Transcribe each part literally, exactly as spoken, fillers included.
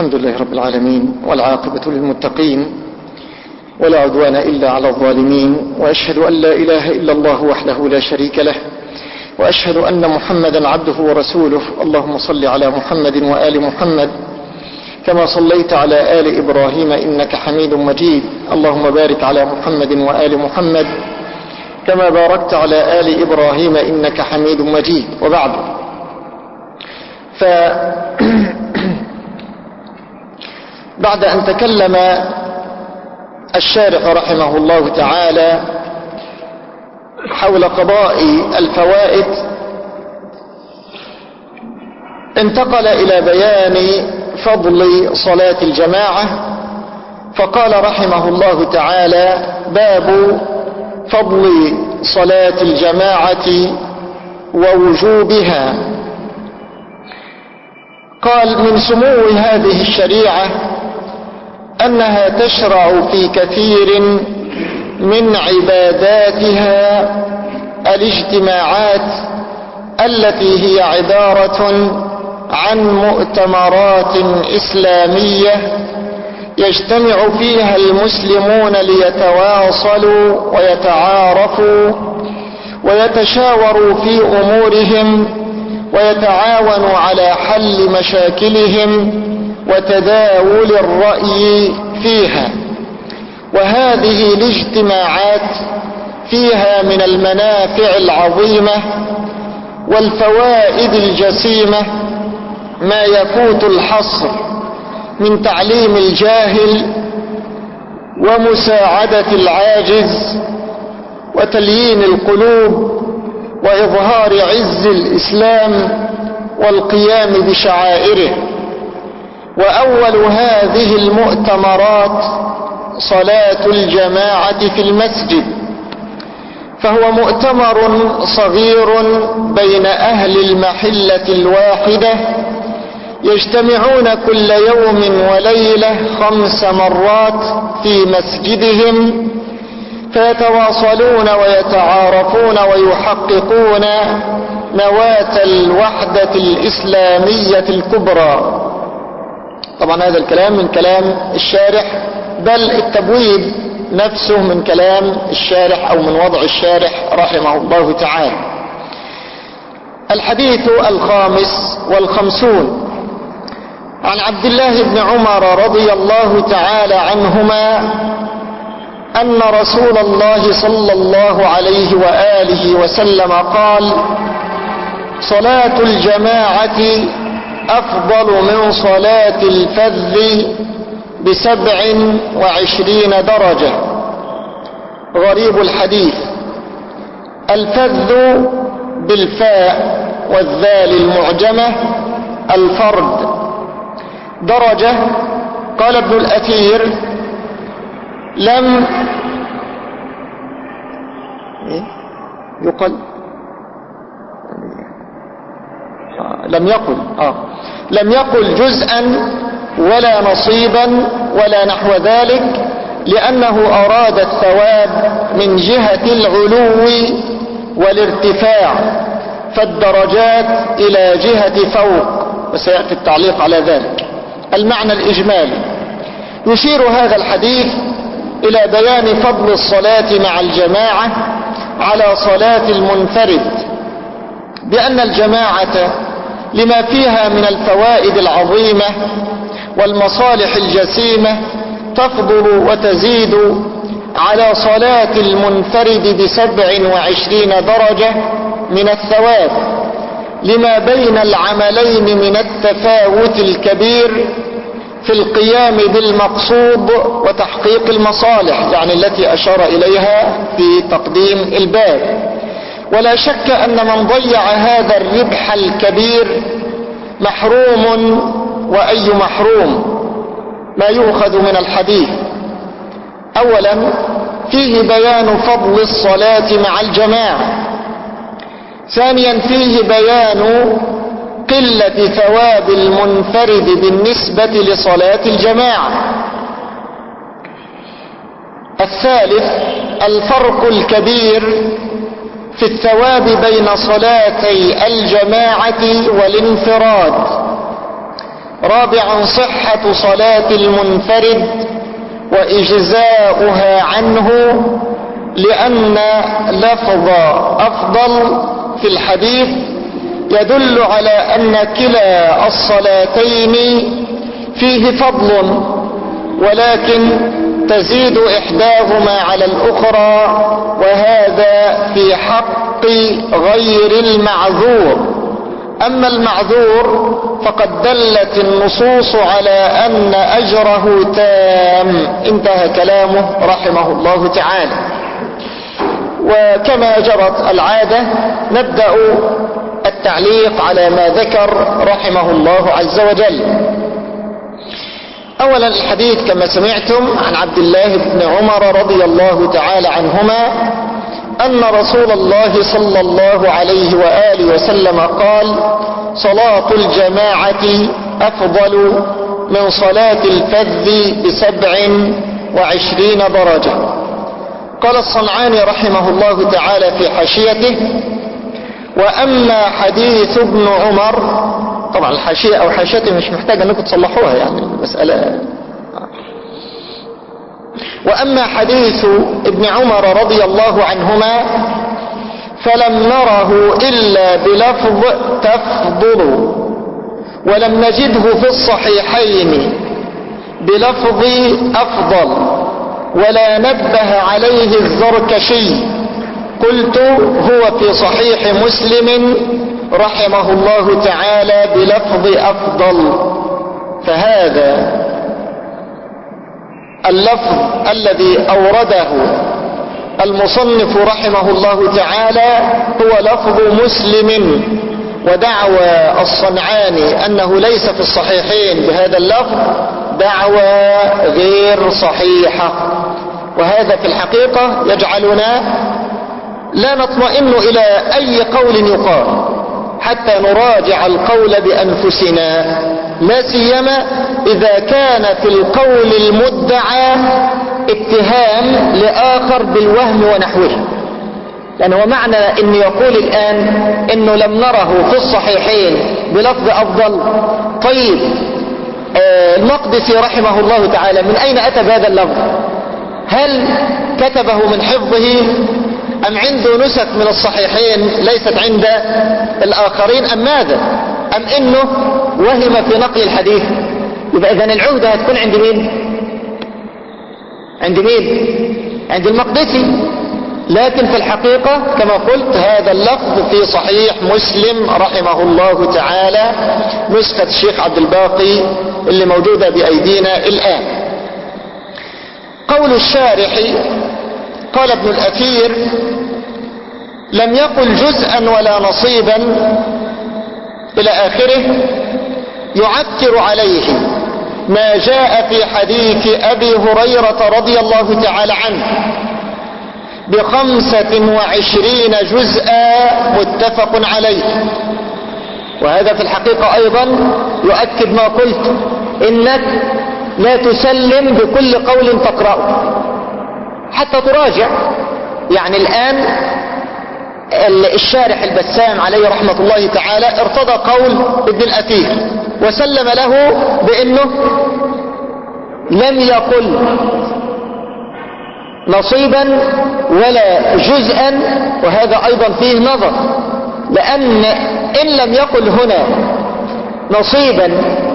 الحمد لله رب العالمين، والعاقبة للمتقين، ولا عدوان إلا على الظالمين، وأشهد أن لا إله إلا الله وحده لا شريك له، وأشهد أن محمدا عبده ورسوله. اللهم صل على محمد وآل محمد كما صليت على آل إبراهيم إنك حميد مجيد. اللهم بارك على محمد وآل محمد كما باركت على آل إبراهيم إنك حميد مجيد. وبعد، ف بعد أن تكلم الشارح رحمه الله تعالى حول قضاء الفوائد، انتقل إلى بيان فضل صلاة الجماعة، فقال رحمه الله تعالى: باب فضل صلاة الجماعة ووجوبها. قال: من سمو هذه الشريعة أنها تشرع في كثير من عباداتها الاجتماعات التي هي عبارة عن مؤتمرات إسلامية يجتمع فيها المسلمون ليتواصلوا ويتعارفوا ويتشاوروا في أمورهم ويتعاونوا على حل مشاكلهم وتداول الرأي فيها. وهذه الاجتماعات فيها من المنافع العظيمة والفوائد الجسيمة ما يفوت الحصر، من تعليم الجاهل ومساعدة العاجز وتليين القلوب وإظهار عز الإسلام والقيام بشعائره. وأول هذه المؤتمرات صلاة الجماعة في المسجد، فهو مؤتمر صغير بين أهل المحلة الواحدة يجتمعون كل يوم وليلة خمس مرات في مسجدهم، فيتواصلون ويتعارفون ويحققون نواة الوحدة الإسلامية الكبرى. طبعا هذا الكلام من كلام الشارح، بل التبويب نفسه من كلام الشارح أو من وضع الشارح رحمه الله تعالى. الحديث الخامس والخمسون عن عبد الله بن عمر رضي الله تعالى عنهما أن رسول الله صلى الله عليه وآله وسلم قال: صلاة الجماعة أفضل من صلاة الفذ بسبع وعشرين درجة. غريب الحديث: الفذ بالفاء والذال المعجمة الفرد. درجة، قال ابن الأثير: لم يقل لم يقل آه لم يقل جزءا ولا نصيبا ولا نحو ذلك، لأنه أراد الثواب من جهة العلو والارتفاع، فالدرجات إلى جهة فوق، وسيأتي التعليق على ذلك. المعنى الإجمالي: يشير هذا الحديث إلى بيان فضل الصلاة مع الجماعة على صلاة المنفرد، بأن الجماعة لما فيها من الفوائد العظيمة والمصالح الجسيمة تفضل وتزيد على صلاة المنفرد بسبع وعشرين درجة من الثواب، لما بين العملين من التفاوت الكبير في القيام بالمقصود وتحقيق المصالح، يعني التي أشار إليها في تقديم الباب. ولا شك أن من ضيع هذا الربح الكبير محروم، وأي محروم. ما يؤخذ من الحديث: أولا، فيه بيان فضل الصلاة مع الجماعة. ثانيا، فيه بيان قلة ثواب المنفرد بالنسبة لصلاة الجماعة. الثالث، الفرق الكبير في الثواب بين صلاتي الجماعة والانفراد. رابعا صحة صلاة المنفرد وإجزاؤها عنه، لأن لفظ أفضل في الحديث يدل على أن كلا الصلاتين فيه فضل، ولكن تزيد إحداهما على الأخرى، وهذا في حق غير المعذور. أما المعذور فقد دلت النصوص على أن أجره تام. انتهى كلامه رحمه الله تعالى. وكما جرت العادة نبدأ التعليق على ما ذكر رحمه الله عز وجل. أولا الحديث كما سمعتم عن عبد الله بن عمر رضي الله تعالى عنهما أن رسول الله صلى الله عليه وآله وسلم قال: صلاة الجماعة أفضل من صلاة الفذ بسبع وعشرين درجة. قال الصنعاني رحمه الله تعالى في حاشيته: وأما حديث ابن عمر، طبعا الحاشية أو حاشيته مش محتاجة أنكم تصلحوها، يعني المسألة. وأما حديث ابن عمر رضي الله عنهما فلم نره إلا بلفظ تفضل، ولم نجده في الصحيحين بلفظ أفضل، ولا نبه عليه الزركشي. قلت: هو في صحيح مسلم رحمه الله تعالى بلفظ أفضل. فهذا اللفظ الذي أورده المصنف رحمه الله تعالى هو لفظ مسلم، ودعوى الصنعاني أنه ليس في الصحيحين بهذا اللفظ دعوى غير صحيحة. وهذا في الحقيقة يجعلنا لا نطمئن إلى أي قول يقال حتى نراجع القول بأنفسنا، لا سيما إذا كان في القول المدعى اتهام لآخر بالوهم ونحوه. لأن هو معنى أنه يقول الآن أنه لم نره في الصحيحين بلفظ أفضل. طيب آه المقدسي رحمه الله تعالى من أين أتى بهذا اللفظ؟ هل كتبه من حفظه أم عنده نسخ من الصحيحين ليست عند الآخرين أم ماذا؟ أم إنه وهم في نقل الحديث؟ يبقى إذن العهدة هتكون عند مين؟ عند مين؟ عند المقدسي. لكن في الحقيقة كما قلت هذا اللفظ في صحيح مسلم رحمه الله تعالى، نسخة الشيخ عبد الباقي اللي موجودة بأيدينا الآن. قول الشارح: قال ابن الأثير: لم يقل جزءا ولا نصيبا إلى آخره، يعكر عليه ما جاء في حديث أبي هريرة رضي الله تعالى عنه بخمسة وعشرين جزءا متفق عليه. وهذا في الحقيقة أيضا يؤكد ما قلت، إنك لا تسلم بكل قول تقرأه حتى تراجع. يعني الآن الشارح البسام عليه رحمة الله تعالى ارتضى قول ابن الأثير وسلم له بأنه لم يقل نصيبا ولا جزءا، وهذا أيضا فيه نظر، لأن إن لم يقل هنا نصيبا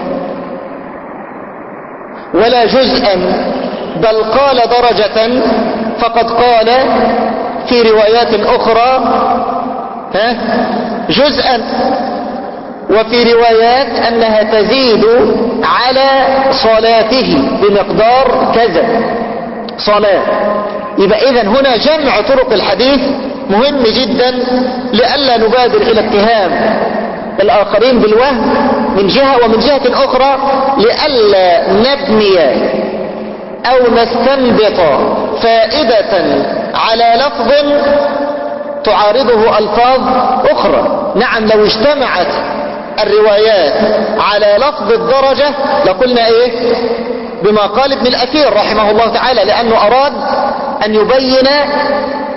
ولا جزءا بل قال درجة، فقد قال في روايات أخرى ها جزءا، وفي روايات أنها تزيد على صلاته بمقدار كذا صلاة. يبقى إذن هنا جمع طرق الحديث مهم جدا لئلا نبادر إلى اتهام الآخرين بالوهم من جهة، ومن جهة أخرى لئلا نبني أو نستنبط فائدة على لفظ تعارضه ألفاظ أخرى. نعم لو اجتمعت الروايات على لفظ الدرجة لقلنا إيه بما قال ابن الأثير رحمه الله تعالى، لأنه أراد أن يبين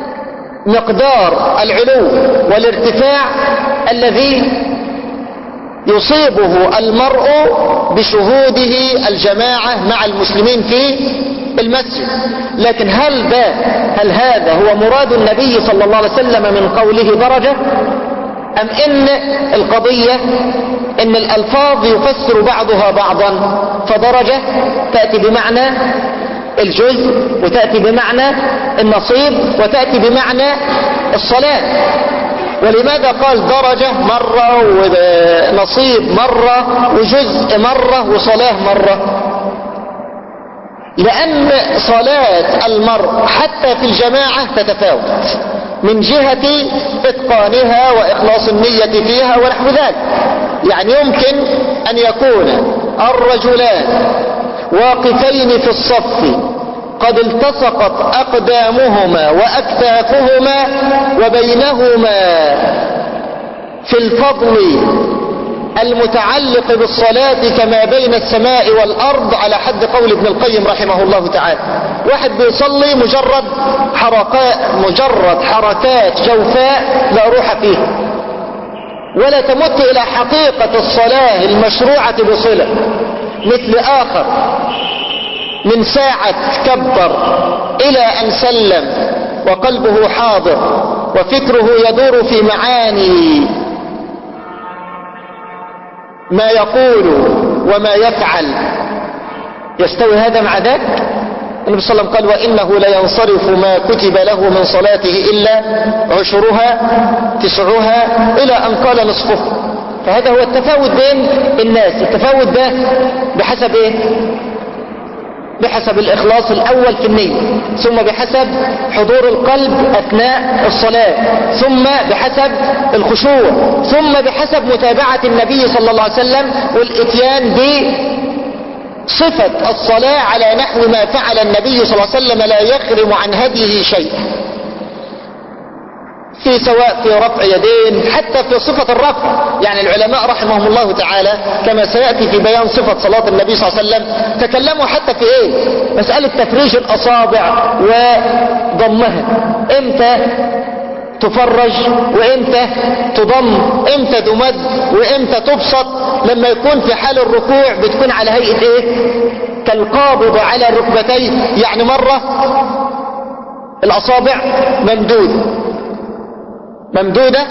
مقدار العلو والارتفاع الذي يصيبه المرء بشهوده الجماعة مع المسلمين في المسجد. لكن هل ده هل هذا هو مراد النبي صلى الله عليه وسلم من قوله درجة، أم إن القضية إن الألفاظ يفسر بعضها بعضا، فدرجة تأتي بمعنى الجزء، وتأتي بمعنى النصيب، وتأتي بمعنى الصلاة. ولماذا قال درجة مرة ونصيب مرة وجزء مرة وصلاة مرة؟ لأن صلاة المرء حتى في الجماعة تتفاوت من جهة إتقانها وإخلاص النية فيها ونحو ذلك. يعني يمكن أن يكون الرجلان واقفين في الصف قد التصقت أقدامهما وأكتافهما وبينهما في الفضل المتعلق بالصلاة كما بين السماء والأرض، على حد قول ابن القيم رحمه الله تعالى. واحد بيصلي مجرد حركات مجرد حركات جوفاء لا روح فيها، ولا تمت إلى حقيقة الصلاة المشروعة بصلة، مثل آخر من ساعة كبر إلى أن سلم وقلبه حاضر وفكره يدور في معاني ما يقول وما يفعل، يستوي هذا مع ذاك؟ النبي صلى الله عليه وسلم قال: وإنه لينصرف ما كتب له من صلاته إلا عشرها تسعها، إلى أن قال نصفه. فهذا هو التفاوت بين الناس. التفاوت ده بحسب إيه؟ بحسب الإخلاص الأول في النية، ثم بحسب حضور القلب أثناء الصلاة، ثم بحسب الخشوع، ثم بحسب متابعة النبي صلى الله عليه وسلم والإتيان بصفة الصلاة على نحو ما فعل النبي صلى الله عليه وسلم لا يخرم عن هديه شيء، في سواء في رفع يدين، حتى في صفة الرفع. يعني العلماء رحمهم الله تعالى كما سيأتي في بيان صفة صلاة النبي صلى الله عليه وسلم تكلموا حتى في ايه؟ مسألة تفريج الأصابع وضمها، امتى تفرج وامتى تضم، امتى تمد وامتى تبسط. لما يكون في حال الركوع بتكون على هيئة ايه؟ كالقابض على الركبتين، يعني مرة الأصابع ممدودة ممدودة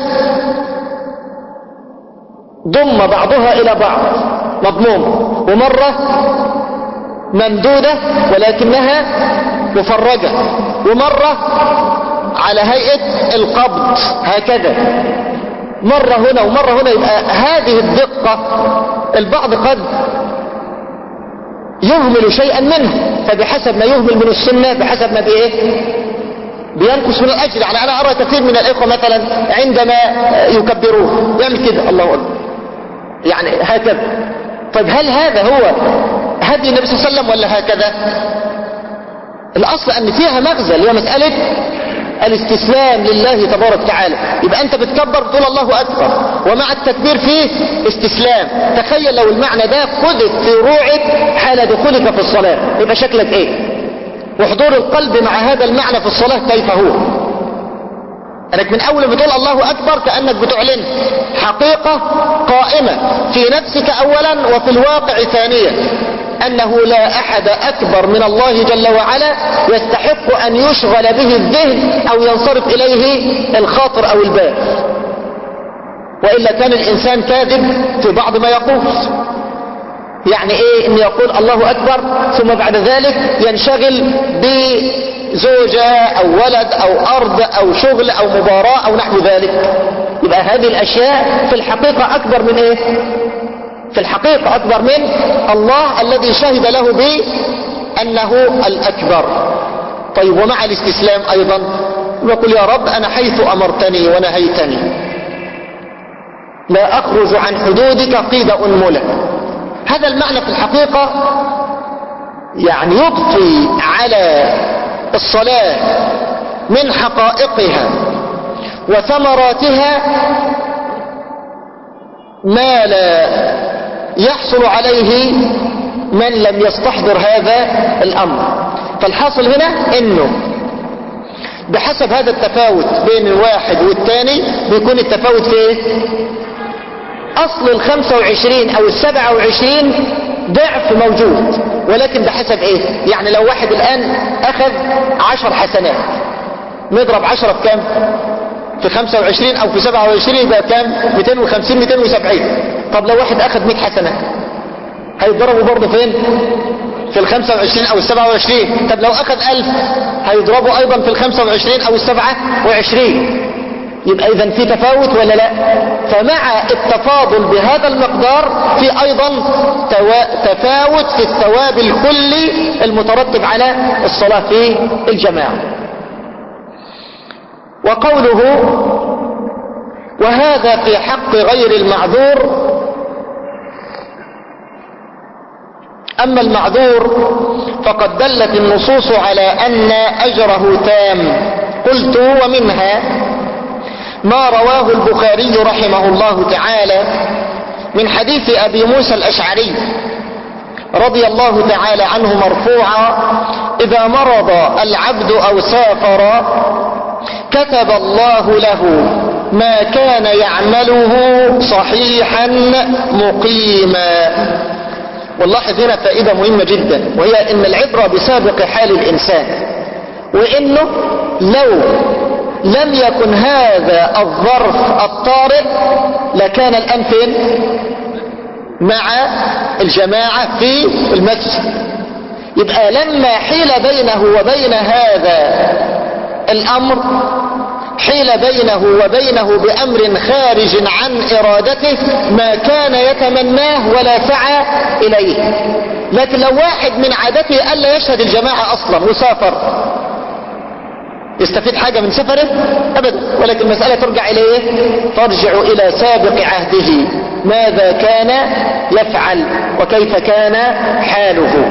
ضم بعضها إلى بعض مضموم، ومرة ممدودة ولكنها مفرجة، ومرة على هيئة القبض هكذا، مرة هنا ومرة هنا. يبقى هذه الدقة البعض قد يهمل شيئا منه، فبحسب ما يهمل من السنة بحسب ما بإيه بينقص من الأجر. يعني أنا أرى كثير من الإخوة مثلا عندما يكبرون يعمل كده الله أكبر، يعني هكذا. طيب هل هذا هو هدي النبي صلى الله عليه وسلم ولا هكذا؟ الأصل أن فيها مغزى، اللي هي مسألة الاستسلام لله تبارك وتعالى. يبقى أنت بتكبر تقول الله أكبر، ومع التكبير فيه استسلام. تخيل لو المعنى ده خذت في روعك حال دخولك في الصلاة، يبقى شكلك إيه؟ وحضور القلب مع هذا المعنى في الصلاة كيف هو؟ أنك من أول بتقول الله أكبر كأنك بتعلن حقيقة قائمة في نفسك أولا وفي الواقع ثانيا، أنه لا أحد أكبر من الله جل وعلا يستحق أن يشغل به الذهن أو ينصرف إليه الخاطر أو البال، وإلا كان الإنسان كاذب في بعض ما يقول. يعني ايه ان يقول الله اكبر ثم بعد ذلك ينشغل بزوجة او ولد او ارض او شغل او مباراة او نحو ذلك؟ يبقى هذه الاشياء في الحقيقة اكبر من ايه؟ في الحقيقة اكبر من الله الذي شهد له بانه الاكبر. طيب ومع الاستسلام ايضا يقول يا رب انا حيث امرتني ونهيتني لا اخرج عن حدودك قيد انملة. هذا المعنى في الحقيقة يعني يضفي على الصلاة من حقائقها وثمراتها ما لا يحصل عليه من لم يستحضر هذا الأمر. فالحاصل هنا انه بحسب هذا التفاوت بين الواحد والثاني بيكون التفاوت في ايه؟ اصل الخمسة وعشرين او السبعة وعشرين ضعف موجود، ولكن بحسب ايه؟ يعني لو واحد الان اخذ عشر حسنات، نضرب عشرة بكام؟ في خمسة وعشرين او في سبعة وعشرين يبقى كام؟ مئتين وخمسين مئتين وسبعين. طب لو واحد اخذ مئة حسنة هيضربوا برضه فين؟ في الخمسة وعشرين او السبعة وعشرين. طب لو اخذ الف هيضربوا ايضا في الخمسة وعشرين او السبعة وعشرين. يبقى اذا في تفاوت ولا لا؟ فمع التفاضل بهذا المقدار في ايضا تفاوت في الثواب الكلي المترتب على الصلاة في الجماعة. وقوله وهذا في حق غير المعذور، أما المعذور فقد دلت النصوص على أن أجره تام. قلت ومنها ما رواه البخاري رحمه الله تعالى من حديث أبي موسى الأشعري رضي الله تعالى عنه مرفوعا: إذا مرض العبد أو سافر كتب الله له ما كان يعمله صحيحا مقيما. واللاحظ هنا فائدة مهمة جدا، وهي ان العبرة بسابق حال الانسان، وانه لو لم يكن هذا الظرف الطارئ لكان الان فين؟ مع الجماعة في المسجد. يبقى لما حيل بينه وبين هذا الامر، حيل بينه وبينه بأمر خارج عن إرادته ما كان يتمناه ولا سعى إليه. لكن لو واحد من عادته ألا يشهد الجماعة أصلا وسافر، يستفيد حاجة من سفره؟ أبدا. ولكن المسألة ترجع إليه، ترجع إلى سابق عهده، ماذا كان يفعل وكيف كان حاله.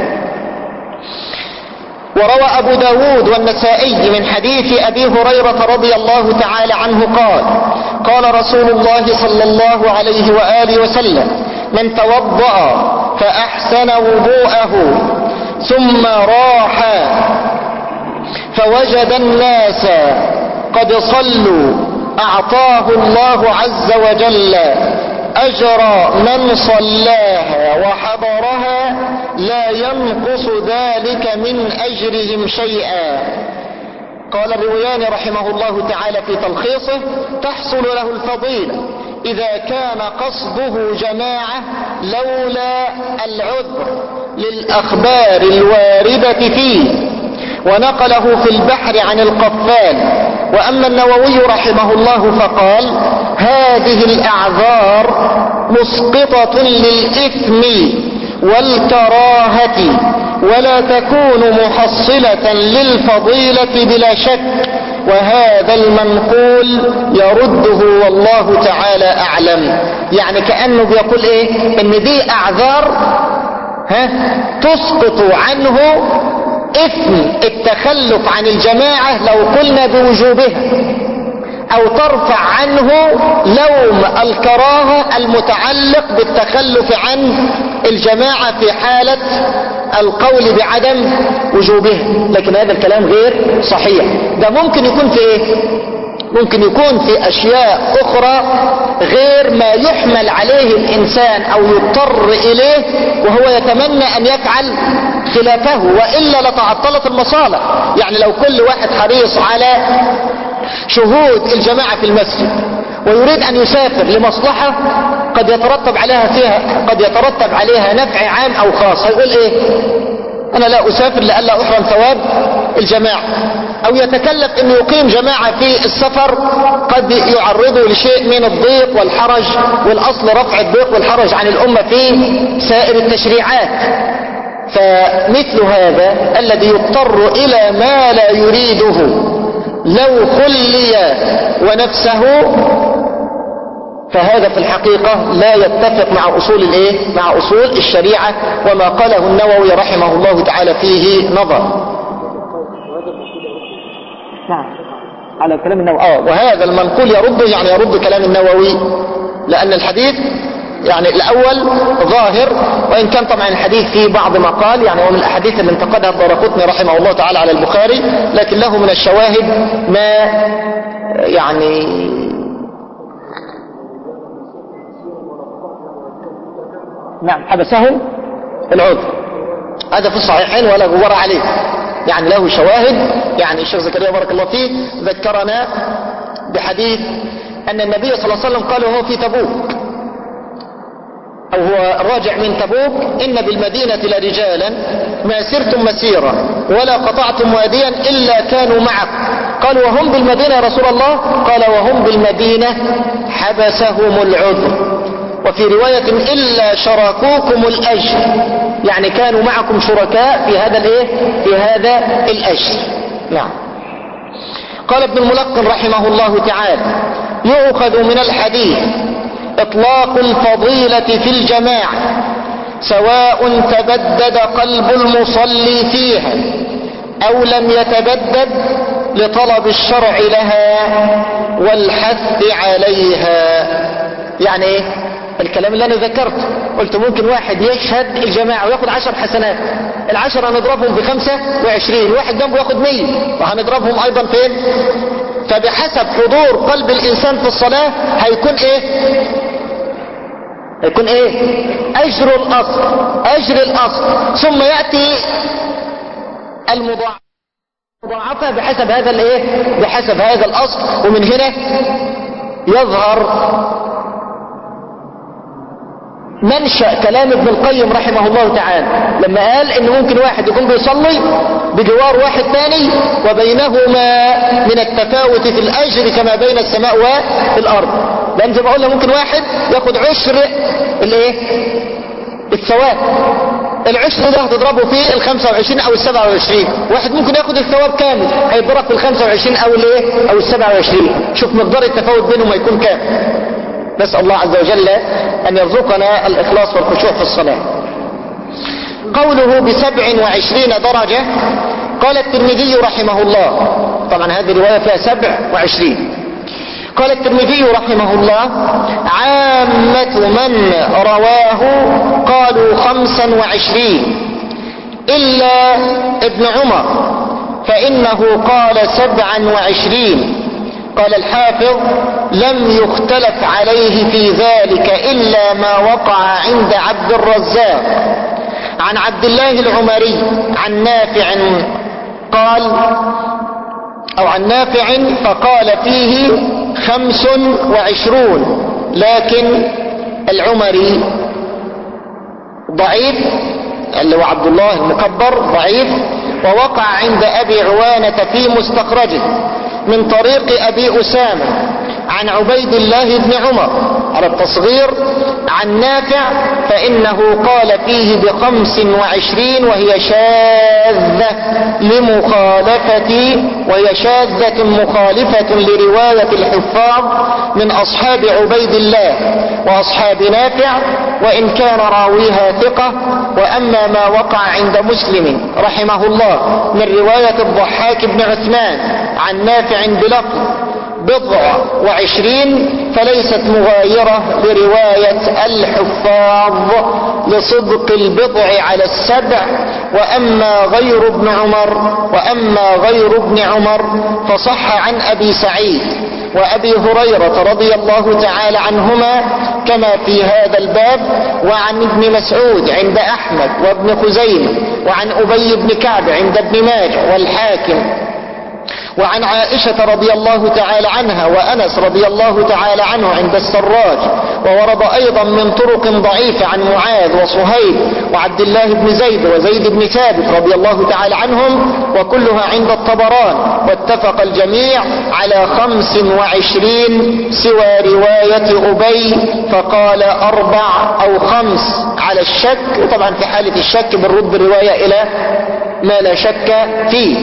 وروى أبو داود والنسائي من حديث أبي هريرة رضي الله تعالى عنه قال: قال رسول الله صلى الله عليه وآله وسلم: من توضأ فأحسن وضوءه ثم راح فوجد الناس قد صلوا أعطاه الله عز وجل أجر من صلاها وحضرها لا ينقص ذلك من أجرهم شيئا. قال الروياني رحمه الله تعالى في تلخيصه: تحصل له الفضيلة إذا كان قصده جماعة لولا العذر للأخبار الواردة فيه. ونقله في البحر عن القفال. وأما النووي رحمه الله فقال: هذه الأعذار مسقطة للإثم والكراهة ولا تكون محصلة للفضيلة بلا شك، وهذا المنقول يرده والله تعالى أعلم. يعني كأنه بيقول إيه؟ إن دي أعذار ها تسقط عنه إثم التخلف عن الجماعة لو قلنا بوجوبها، أو ترفع عنه لوم الكراهة المتعلق بالتخلف عن الجماعة في حالة القول بعدم وجوبها. لكن هذا الكلام غير صحيح. ده ممكن يكون في إيه؟ ممكن يكون في أشياء أخرى غير ما يحمل عليه الإنسان أو يضطر إليه وهو يتمنى أن يفعل خلافه، وإلا لتعطلت المصالح. يعني لو كل واحد حريص على شهود الجماعة في المسجد ويريد أن يسافر لمصلحة قد يترتب عليها فيها قد يترتب عليها نفع عام أو خاص، هيقول إيه؟ أنا لا أسافر لألا أحرم ثواب الجماعة. أو يتكلف أن يقيم جماعة في السفر قد يعرضه لشيء من الضيق والحرج، والأصل رفع الضيق والحرج عن الأمة في سائر التشريعات. فمثل هذا الذي يضطر إلى ما لا يريده لو خلي ونفسه، فهذا في الحقيقة لا يتفق مع أصول الإيه؟ مع أصول الشريعة، وما قاله النووي رحمه الله تعالى فيه نظر. نعم على كلام النووي. آه وهذا المنقول يرد، يعني يرد كلام النووي، لأن الحديث يعني الأول ظاهر، وإن كان طبعا الحديث فيه بعض ما قال، يعني هو من الأحاديث اللي انتقدها الدارقطني رحمه الله تعالى على البخاري، لكن له من الشواهد ما يعني نعم حبسه العذر، هذا في الصحيحين ولا غبار عليه، يعني له شواهد. يعني الشيخ زكريا بارك الله فيه ذكرنا بحديث أن النبي صلى الله عليه وسلم قال وهو في تبوك أو هو راجع من تبوك: إن بالمدينة لرجالا ما سرتم مسيرا ولا قطعتم واديا إلا كانوا معكم. قال وهم بالمدينة يا رسول الله؟ قال وهم بالمدينة حبسهم العذر. وفي رواية إلا شركوكم الأجر، يعني كانوا معكم شركاء في هذا الايه في هذا الأجر. نعم. قال ابن الملقن رحمه الله تعالى: يؤخذ من الحديث إطلاق الفضيلة في الجماعة سواء تبدد قلب المصلي فيها أو لم يتبدد لطلب الشرع لها والحث عليها. يعني ايه الكلام اللي انا ذكرته؟ قلت ممكن واحد يشهد الجماعة وياخد عشر حسنات، العشر هنضربهم بخمسة وعشرين، واحد جنبه ياخد مية، وهنضربهم ايضا فين؟ فبحسب حضور قلب الانسان في الصلاة هيكون ايه هيكون ايه اجر الاصل اجر الاصل ثم يأتي المضاعفة بحسب هذا الايه بحسب هذا الاصل. ومن هنا يظهر منشأ كلام ابن القيم رحمه الله تعالى لما قال ان ممكن واحد يكون بيصلي بجوار واحد ثاني وبينهما من التفاوت في الاجر كما بين السماء والارض. لان زي ما قلنا ممكن واحد ياخد عشر الايه الثواب، العشر ده هتضربه في الخمسة وعشرين او السبعة وعشرين، واحد ممكن ياخد الثواب كامل هيضرب في الخمسة وعشرين او الايه او السبعة وعشرين. شوف مقدار التفاوت بينهم هيكون كام. نسأل الله عز وجل أن يرزقنا الإخلاص والخشوع في الصلاة. قوله بسبع وعشرين درجة، قال الترمذي رحمه الله، طبعا هذه الرواية فيها سبع وعشرين. قال الترمذي رحمه الله: عامة من رواه قالوا خمسا وعشرين إلا ابن عمر فإنه قال سبعا وعشرين. قال الحافظ: لم يختلف عليه في ذلك إلا ما وقع عند عبد الرزاق عن عبد الله العمري عن نافع قال أو عن نافع فقال فيه خمس وعشرون، لكن العمري ضعيف اللي هو عبد الله المكبر ضعيف. ووقع عند أبي عوانة في مستخرجه من طريق أبي أسامة عن عبيد الله بن عمر على التصغير عن نافع فإنه قال فيه بخمس وعشرين وهي شاذة لمخالفة وهي شاذة مخالفة لرواية الحفاظ من أصحاب عبيد الله وأصحاب نافع وإن كان راويها ثقة. وأما ما وقع عند مسلم رحمه الله من رواية الضحاك بن عثمان عن نافع بلفظ بضع وعشرين فليست مغايرة لرواية الحفاظ لصدق البضع على السبع. وأما غير ابن عمر وأما غير ابن عمر فصح عن أبي سعيد وأبي هريرة رضي الله تعالى عنهما كما في هذا الباب، وعن ابن مسعود عند أحمد وابن خزيمة، وعن أبي بن كعب عند ابن ماجه والحاكم، وعن عائشة رضي الله تعالى عنها وأنس رضي الله تعالى عنه عند السراج. وورد أيضا من طرق ضعيفة عن معاذ وصهيب وعبد الله بن زيد وزيد بن ثابت رضي الله تعالى عنهم وكلها عند الطبران. واتفق الجميع على خمس وعشرين سوى رواية أبي فقال أربع أو خمس على الشك. وطبعا في حالة الشك بنرد الرواية إلى ما لا شك فيه.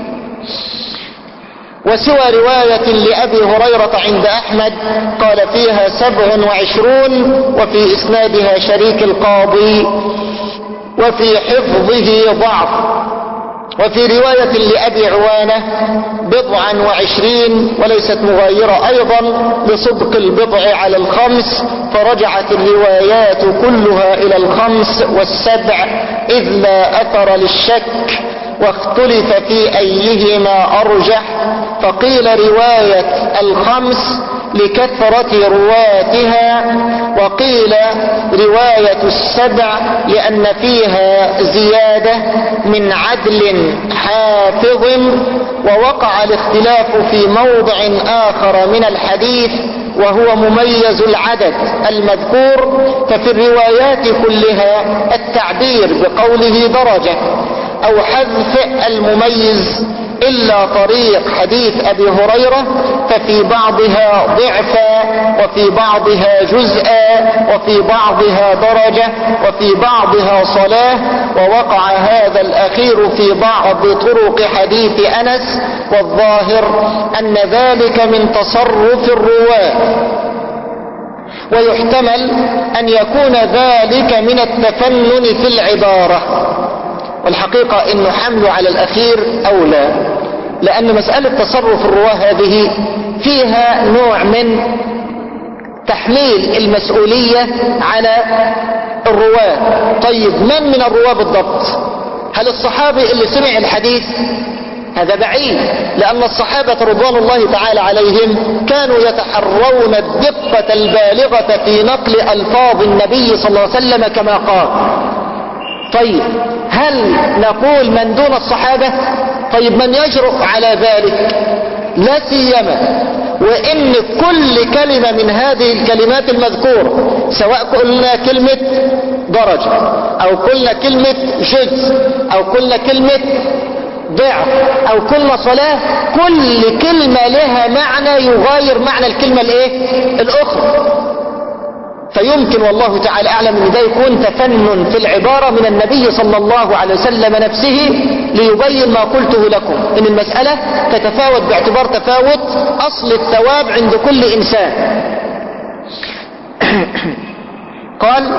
وسوى رواية لأبي هريرة عند أحمد قال فيها سبع وعشرون وفي إسنادها شريك القاضي وفي حفظه ضعف. وفي رواية لأبي عوانة بضعا وعشرين وليست مغايرة أيضا لصدق البضع على الخمس، فرجعت الروايات كلها إلى الخمس والسبع إذ لا أثر للشك، واختلف في أيهما أرجح. فقيل رواية الخمس لكثرة رواتها، وقيل رواية السبع لأن فيها زيادة من عدل حافظ. ووقع الاختلاف في موضع آخر من الحديث وهو مميز العدد المذكور، ففي الروايات كلها التعبير بقوله درجة أو حذف المميز إلا طريق حديث أبي هريرة، ففي بعضها ضعفا وفي بعضها جزءا وفي بعضها درجة وفي بعضها صلاة. ووقع هذا الأخير في بعض طرق حديث أنس، والظاهر أن ذلك من تصرف الرواة، ويحتمل أن يكون ذلك من التفنن في العبارة، والحقيقة انه حمله على الاخير اولى، لان مسألة تصرف الرواه هذه فيها نوع من تحميل المسؤولية على الرواه. طيب من من الرواه بالضبط؟ هل الصحابي اللي سمع الحديث؟ هذا بعيد، لأن الصحابة رضوان الله تعالى عليهم كانوا يتحرون الدقة البالغة في نقل ألفاظ النبي صلى الله عليه وسلم كما قال. طيب هل نقول من دون الصحابة؟ طيب من يجرؤ على ذلك؟ لا سيما وإن كل كلمة من هذه الكلمات المذكورة، سواء قلنا كلمة درجة أو قلنا كلمة جزء أو قلنا كلمة ضعف أو كلمة صلاة، كل كلمة لها معنى يغاير معنى الكلمة الايه الأخرى. فيمكن والله تعالى أعلم أن ده يكون تفنن في العبارة من النبي صلى الله عليه وسلم نفسه ليبين ما قلته لكم، إن المسألة تتفاوت باعتبار تفاوت أصل الثواب عند كل إنسان. قال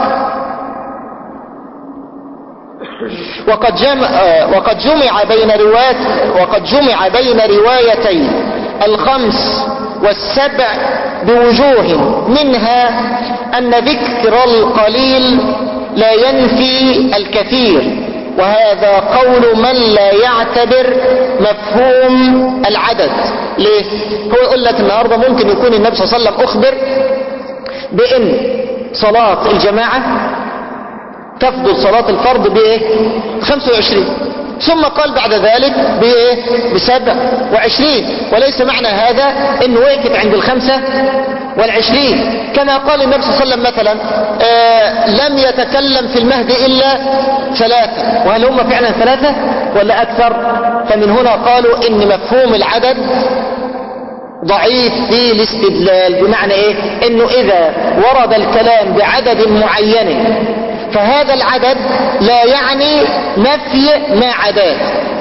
وقد جمع, وقد جمع بين روايات وقد جمع بين روايتي الخمس والسبع بوجوه، منها أن ذكر القليل لا ينفي الكثير، وهذا قول من لا يعتبر مفهوم العدد. ليه؟ هو يقول لك النهاردة ممكن يكون النبي صلى الله عليه وسلم أخبر بأن صلاة الجماعة تفضل صلاة الفرض بإيه؟ خمسة وعشرين، ثم قال بعد ذلك بإيه؟ بسبع وعشرين، وليس معنى هذا انه وقف عند الخمسة والعشرين، كما قال النبي صلى الله عليه وسلم مثلا آه لم يتكلم في المهد إلا ثلاثة، وهل هم فعلا ثلاثة ولا أكثر؟ فمن هنا قالوا إن مفهوم العدد ضعيف في الاستدلال، بمعنى إيه؟ إنه إذا ورد الكلام بعدد معين فهذا العدد لا يعني نفي ما عداه،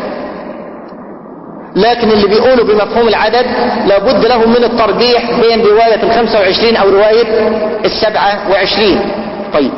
لكن اللي بيقولوا بمفهوم العدد لابد لهم من الترجيح بين رواية الخمسة وعشرين أو رواية السبعة وعشرين. طيب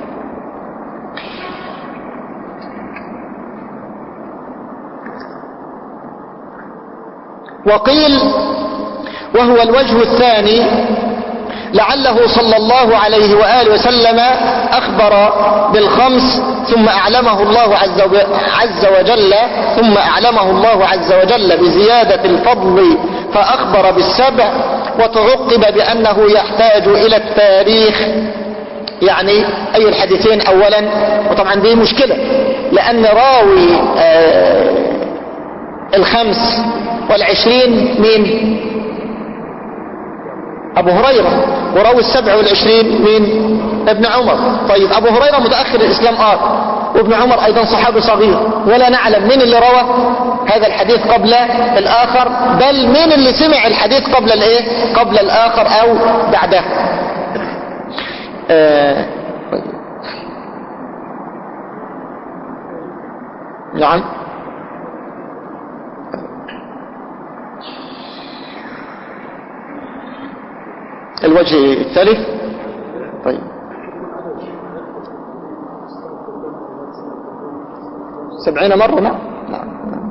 وقيل وهو الوجه الثاني لعله صلى الله عليه وآله وسلم أخبر بالخمس ثم أعلمه الله عز وجل ثم أعلمه الله عز وجل بزيادة الفضل فأخبر بالسبع، وتعقب بأنه يحتاج إلى التاريخ، يعني أي الحديثين أولا. وطبعا دي مشكلة، لأن راوي آه الخمس والعشرين من أبو هريرة، وراوي السبع والعشرين من ابن عمر. طيب أبو هريرة متأخر الإسلام آه وابن عمر أيضا صحابي صغير، ولا نعلم من اللي روى هذا الحديث قبل الآخر، بل من اللي سمع الحديث قبل الإيه قبل الآخر أو بعده. آه نعم. الوجه الثالث. طيب سبعين مرة. نعم نعم.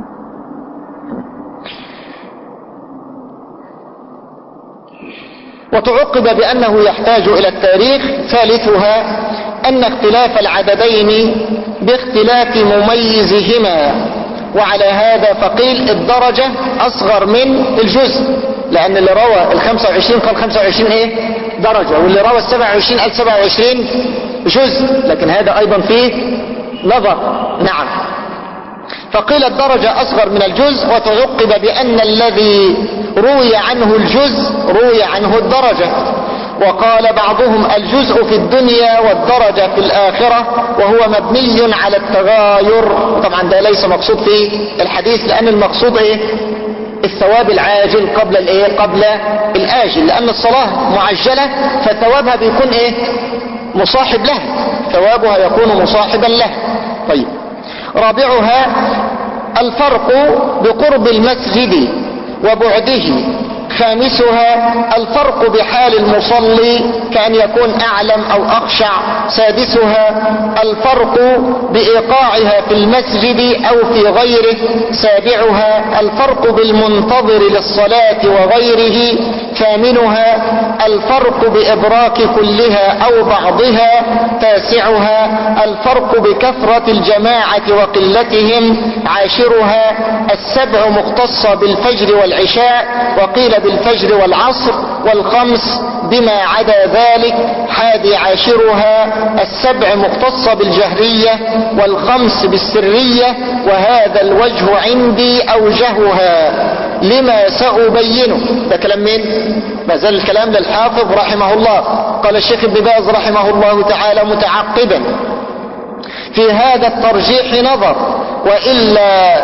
وتعقب بأنه يحتاج إلى التاريخ. ثالثها أن اختلاف العددين باختلاف مميزهما، وعلى هذا فقيل الدرجة أصغر من الجزء، لان اللي روى ال خمسة وعشرين قال خمسة وعشرين ايه درجة، واللي روى ال سبعة وعشرين قال سبعة وعشرين جزء، لكن هذا ايضا فيه نظر. نعم. فقيل الدرجة اصغر من الجزء، وتعقب بان الذي روي عنه الجزء روي عنه الدرجة. وقال بعضهم الجزء في الدنيا والدرجة في الآخرة، وهو مبني على التغاير. طبعا ده ليس مقصود في الحديث، لأن المقصود ايه الثواب العاجل قبل الايه قبل الآجل، لأن الصلاة معجلة فثوابها بيكون ايه مصاحب له، ثوابها يكون مصاحبا له. طيب، رابعها الفرق بقرب المسجد وبعده. خامسها الفرق بحال المصلي كأن يكون أعلم أو أخشع. سادسها الفرق بإيقاعها في المسجد أو في غيره. سابعها الفرق بالمنتظر للصلاة وغيره. ثامنها الفرق بإدراك كلها أو بعضها. تاسعها الفرق بكثرة الجماعة وقلتهم. عاشرها السبع مختصة بالفجر والعشاء، وقيل بالفجر والعصر والخمس بما عدا ذلك. حادي عاشرها السبع مختصة بالجهرية والخمس بالسرية، وهذا الوجه عندي أوجهها لما سأبينه. ده كلام مين؟ ما زال الكلام للحافظ رحمه الله. قال الشيخ ابن باز رحمه الله تعالى متعقبا: في هذا الترجيح نظر، وإلا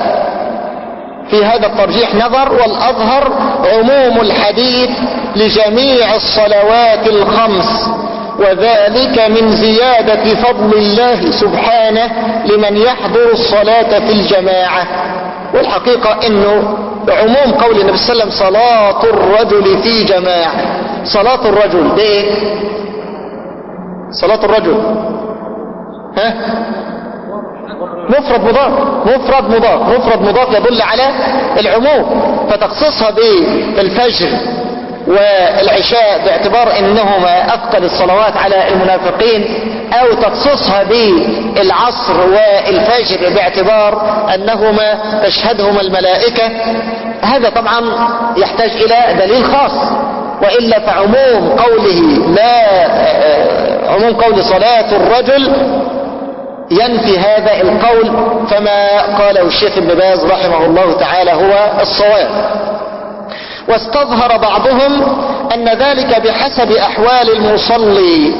في هذا الترجيح نظر، والأظهر عموم الحديث لجميع الصلوات الخمس، وذلك من زيادة فضل الله سبحانه لمن يحضر الصلاة في الجماعة. والحقيقة انه عموم قول النبي صلى الله عليه وسلم صلاة الرجل في جماعة. صلاة الرجل ده ايه؟ صلاة الرجل ها مفرد مضاف مفرد مضاف مفرد مضاف يدل على العموم، فتخصيصها بالفجر والعشاء باعتبار انهما اثقل الصلوات على المنافقين، او تخصيصها بالعصر والفجر باعتبار انهما تشهدهما الملائكة. هذا طبعا يحتاج الى دليل خاص، وإلا فعموم قوله لا عموم قول صلاة الرجل ينفي هذا القول، فما قاله الشيخ ابن باز رحمه الله تعالى هو الصواب. واستظهر بعضهم أن ذلك بحسب أحوال المصلي،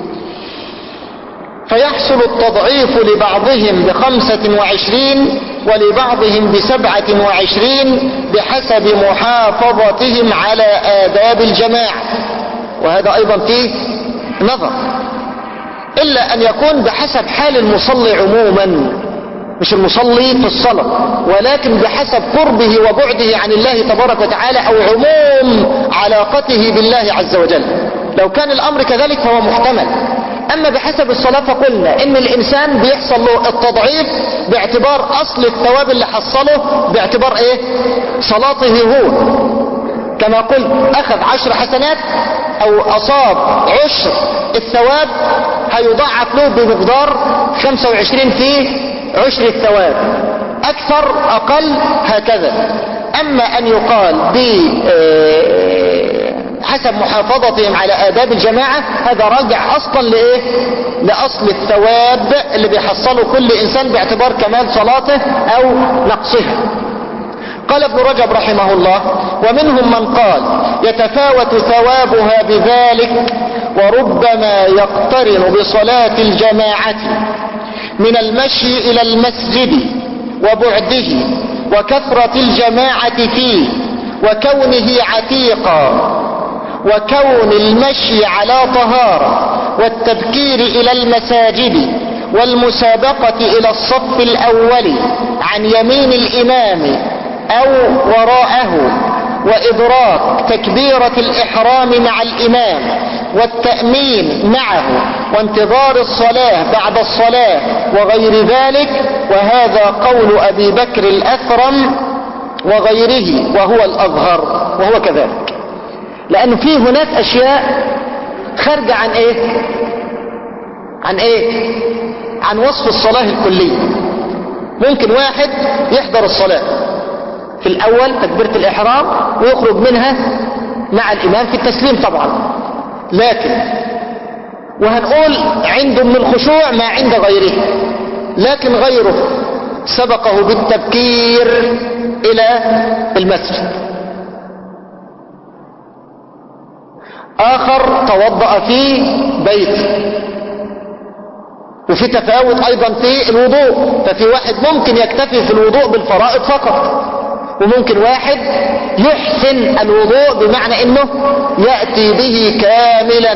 فيحصل التضعيف لبعضهم بخمسة وعشرين ولبعضهم بسبعة وعشرين بحسب محافظتهم على آداب الجماعة. وهذا أيضا فيه نظر، إلا أن يكون بحسب حال المصلي عموما، مش المصلي في الصلاة، ولكن بحسب قربه وبعده عن الله تبارك وتعالى، أو عموم علاقته بالله عز وجل. لو كان الأمر كذلك فهو محتمل. أما بحسب الصلاة فقلنا إن الإنسان بيحصل له التضعيف باعتبار أصل الثواب اللي حصله باعتبار إيه؟ صلاته هو. كما قلت أخذ عشر حسنات أو أصاب عشر الثواب هيضاعف له بمقدار خمسة وعشرين في عشر الثواب، أكثر أقل هكذا. أما أن يقال بحسب محافظتهم على آداب الجماعة، هذا راجع أصلا لإيه؟ لأصل الثواب اللي بيحصله كل إنسان باعتبار كمال صلاته أو نقصها. قال ابن رجب رحمه الله: ومنهم من قال يتفاوت ثوابها بذلك، وربما يقترن بصلاة الجماعة من المشي إلى المسجد وبعده وكثرة الجماعة فيه وكونه عتيقا وكون المشي على طهارة والتبكير إلى المساجد والمسابقة إلى الصف الأول عن يمين الإمام أو وراءه، وإدراك تكبيرة الإحرام مع الإمام والتأمين معه وانتظار الصلاة بعد الصلاة وغير ذلك. وهذا قول أبي بكر الأثرم وغيره وهو الأظهر، وهو كذلك، لأنه فيه هناك أشياء خارجة عن إيه؟ عن إيه؟ عن وصف الصلاة الكلية. ممكن واحد يحضر الصلاة في الأول تكبيرة الإحرام ويخرج منها مع الإمام في التسليم طبعا، لكن وهنقول عنده من الخشوع ما عند غيره، لكن غيره سبقه بالتبكير إلى المسجد، آخر توضأ في بيته، وفي تفاوت أيضا في الوضوء، ففي واحد ممكن يكتفي في الوضوء بالفرائض فقط، وممكن واحد يحسن الوضوء بمعنى انه يأتي به كاملا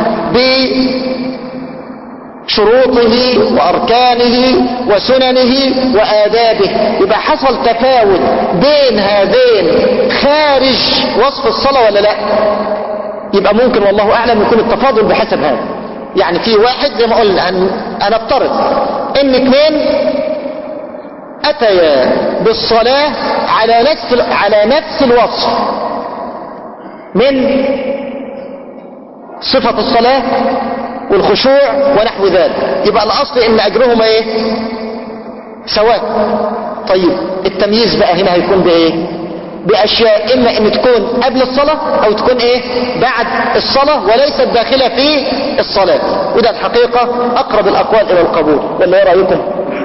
بشروطه واركانه وسننه وآدابه. يبقى حصل تفاوت بين هذين خارج وصف الصلاة ولا لا؟ يبقى ممكن والله اعلم يكون التفاضل بحسب هذا. يعني في واحد زي ما قلنا انا افترض ان اثنين أتيا بالصلاة على نفس على نفس الوصف من صفة الصلاة والخشوع ونحو ذلك، يبقى الأصل إن أجرهما إيه؟ سواء. طيب التمييز بقى هنا هيكون بإيه؟ بأشياء إما إن تكون قبل الصلاة أو تكون إيه؟ بعد الصلاة وليست داخلة في الصلاة، وده الحقيقة أقرب الأقوال إلى القبول. ولا إيه رأيكم؟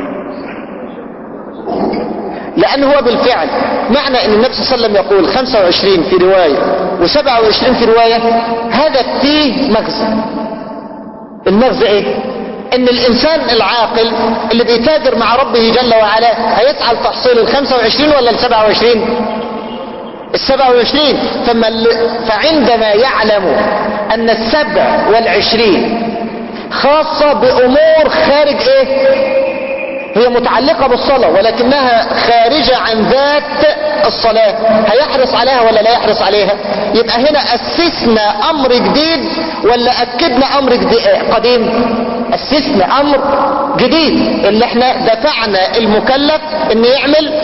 لأنه هو بالفعل معنى أن النبي صلى الله عليه وسلم يقول خمسة وعشرين في رواية وسبعة وعشرين في رواية، هذا فيه مغزى. المغزى إيه؟ أن الإنسان العاقل اللي بيتاجر مع ربه جل وعلا هيسعى لتحصيل الخمسة وعشرين ولا السبعة وعشرين؟ السبعة وعشرين. فعندما يعلم أن السبع والعشرين خاصة بأمور خارج إيه؟ هي متعلقة بالصلاة ولكنها خارجة عن ذات الصلاة، هيحرص عليها ولا لا يحرص عليها؟ يبقى هنا أسسنا أمر جديد ولا أكدنا أمر قديم؟ أسسنا أمر جديد اللي احنا دفعنا المكلف ان يعمل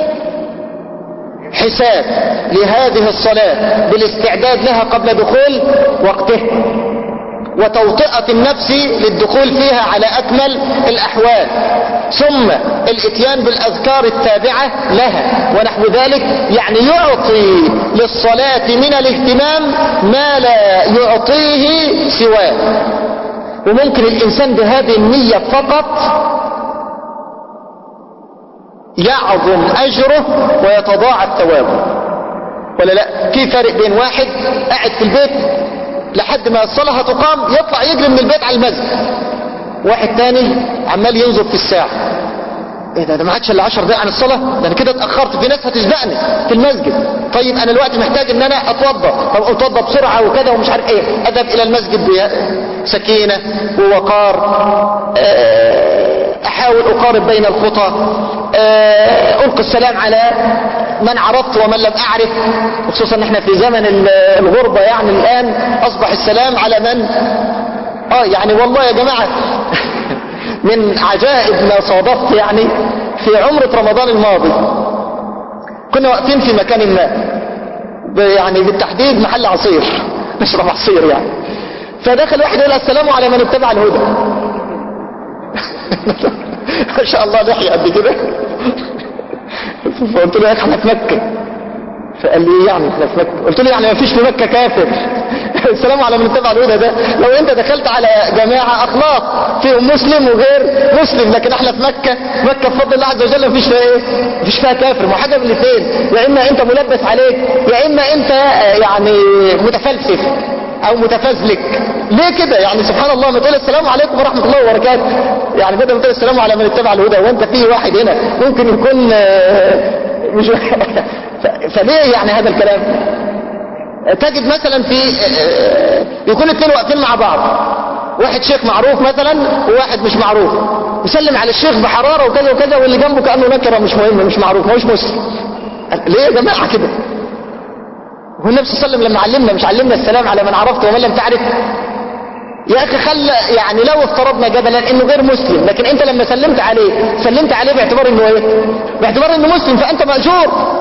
حساب لهذه الصلاة بالاستعداد لها قبل دخول وقته، وتوطئة النفس للدخول فيها على أكمل الأحوال، ثم الاتيان بالأذكار التابعة لها ونحو ذلك. يعني يعطي للصلاة من الاهتمام ما لا يعطيه سواه. وممكن الإنسان بهذه النية فقط يعظم أجره ويتضاعف ثوابه، ولا لا؟ في فرق بين واحد قاعد في البيت لحد ما الصلاة تقام يطلع يجري من البيت على المسجد، واحد تاني عمال ينظر في الساعة، ايه ده ده ما عادش الا عشر دقايق عن الصلاة، ده انا كده اتأخرت، في ناس هتسبقني في المسجد. طيب انا الوقت محتاج ان انا اتوضى، طب اتوضى بسرعة وكذا ومش عارف ايه، اذهب الى المسجد بسكينة ووقار، احاول اقارب بين الخطى، القي السلام على من عرفت ومن لم اعرف، وخصوصا ان احنا في زمن الغربة يعني الان اصبح السلام على من اه يعني والله يا جماعة من عجائب ما صادفت يعني في عمرة رمضان الماضي، كنا واقفين في مكان ما يعني بالتحديد محل عصير نشرب عصير يعني، فدخل واحد يقول السلام على من اتبع الهدى ما شاء الله لحية قد كده. فقلت له يا اخي احنا في مكة، فقال لي يعني احنا في مكة، قلت له يعني ما فيش في مكة كافر السلام على من اتبع الهدى ده لو انت دخلت على جماعة اخلاق فيهم مسلم وغير مسلم، لكن احنا في مكة، مكة بفضل الله عز وجل مفيش فيها ايه؟ مفيش فيها كافر. ما حاجة من الاثنين، يا اما انت ملبس عليك يا اما انت يعني متفلسف او متفزلك. ليه كده يعني؟ سبحان الله، ما تقول السلام عليكم ورحمة الله وبركاته، يعني بدل ما تقول السلام على من اتبع الهدى، وانت فيه واحد هنا ممكن يكون مش فليه يعني هذا الكلام؟ تجد مثلا في يكون اثنين واقفين مع بعض، واحد شيخ معروف مثلا وواحد مش معروف، يسلم على الشيخ بحرارة وكذا وكذا، واللي جنبه كأنه نكرة مش مهم مش معروف مش مسلم. ليه يا جماعة كده؟ هو النبي صلى الله عليه وسلم لما علمنا مش علمنا السلام على من عرفت ومن لم تعرف؟ يا اخي خلى يعني لو افترضنا جدلا انه غير مسلم، لكن انت لما سلمت عليه سلمت عليه باعتبار انه ايه؟ باعتبار انه مسلم، فانت مأجور.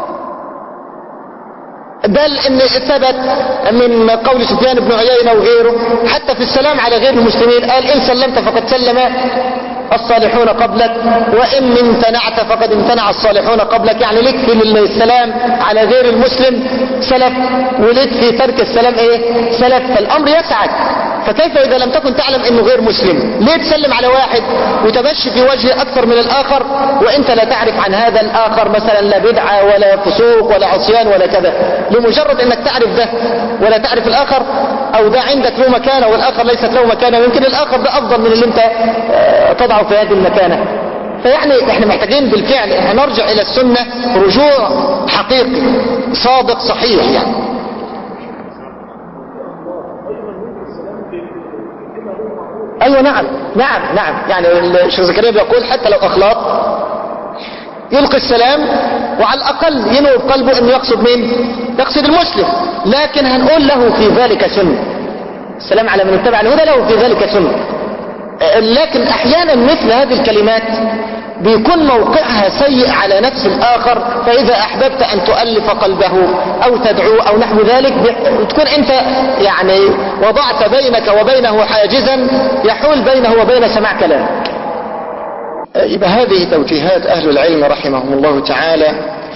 بل ان ثبت من قول سفيان بن عيينة وغيره حتى في السلام على غير المسلمين، قال ان سلمت فقد سلم الصالحون قبلك، وإن امتنعت فقد امتنع الصالحون قبلك. يعني لك في السلام على غير المسلم سلف، ولك في ترك السلام ايه سلف. فالأمر يسعك، فكيف إذا لم تكن تعلم أنه غير مسلم؟ ليه تسلم على واحد وتمشي في وجهه أكثر من الآخر وإنت لا تعرف عن هذا الآخر مثلا لا بدعة ولا فسوق ولا عصيان ولا كذا، لمجرد أنك تعرف ده ولا تعرف الآخر، أو ده عندك له مكانة والآخر ليست له مكانة، ويمكن الآخر ده أفضل من اللي أنت تضعه في هذه المكانة. فيعني احنا محتاجين بالفعل احنا نرجع إلى السنة رجوع حقيقي صادق صحيح. يعني ايوه نعم نعم نعم يعني الشيخ زكريا بيقول حتى لو اخلاط يلقي السلام، وعلى الاقل ينوي بقلبه انه يقصد مين؟ يقصد المسلم، لكن هنقول له في ذلك سنة. السلام على من اتبع الهدى له في ذلك سنة. لكن احيانا مثل هذه الكلمات بيكون موقعها سيء على نفس الآخر، فإذا أحببت أن تؤلف قلبه أو تدعوه أو نحو ذلك تكون أنت يعني وضعت بينك وبينه حاجزا يحول بينه وبين سماع كلامك. يبقى هذه توجيهات أهل العلم رحمهم الله تعالى